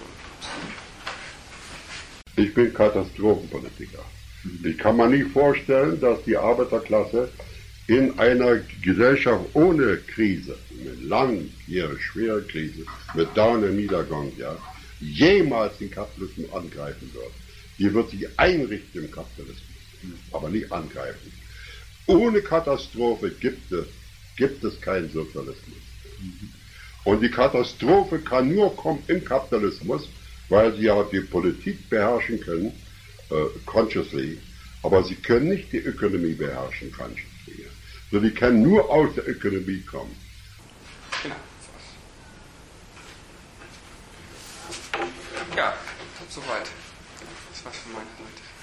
Ich bin Katastrophenpolitiker. Ich kann mir nicht vorstellen, dass die Arbeiterklasse in einer Gesellschaft ohne Krise, mit langjähriger schwerer Krise, mit Down- und Niedergang, ja, jemals den Kapitalismus angreifen wird. Die wird sich einrichten im Kapitalismus, aber nicht angreifen. Ohne Katastrophe gibt es, gibt es keinen Sozialismus. Und die Katastrophe kann nur kommen im Kapitalismus, weil sie ja die Politik beherrschen können, äh, consciously, Aber sie können nicht die Ökonomie beherrschen, manche Dinge. So, die können nur aus der Ökonomie kommen. Genau. Ja, soweit. Das war's von meiner Seite.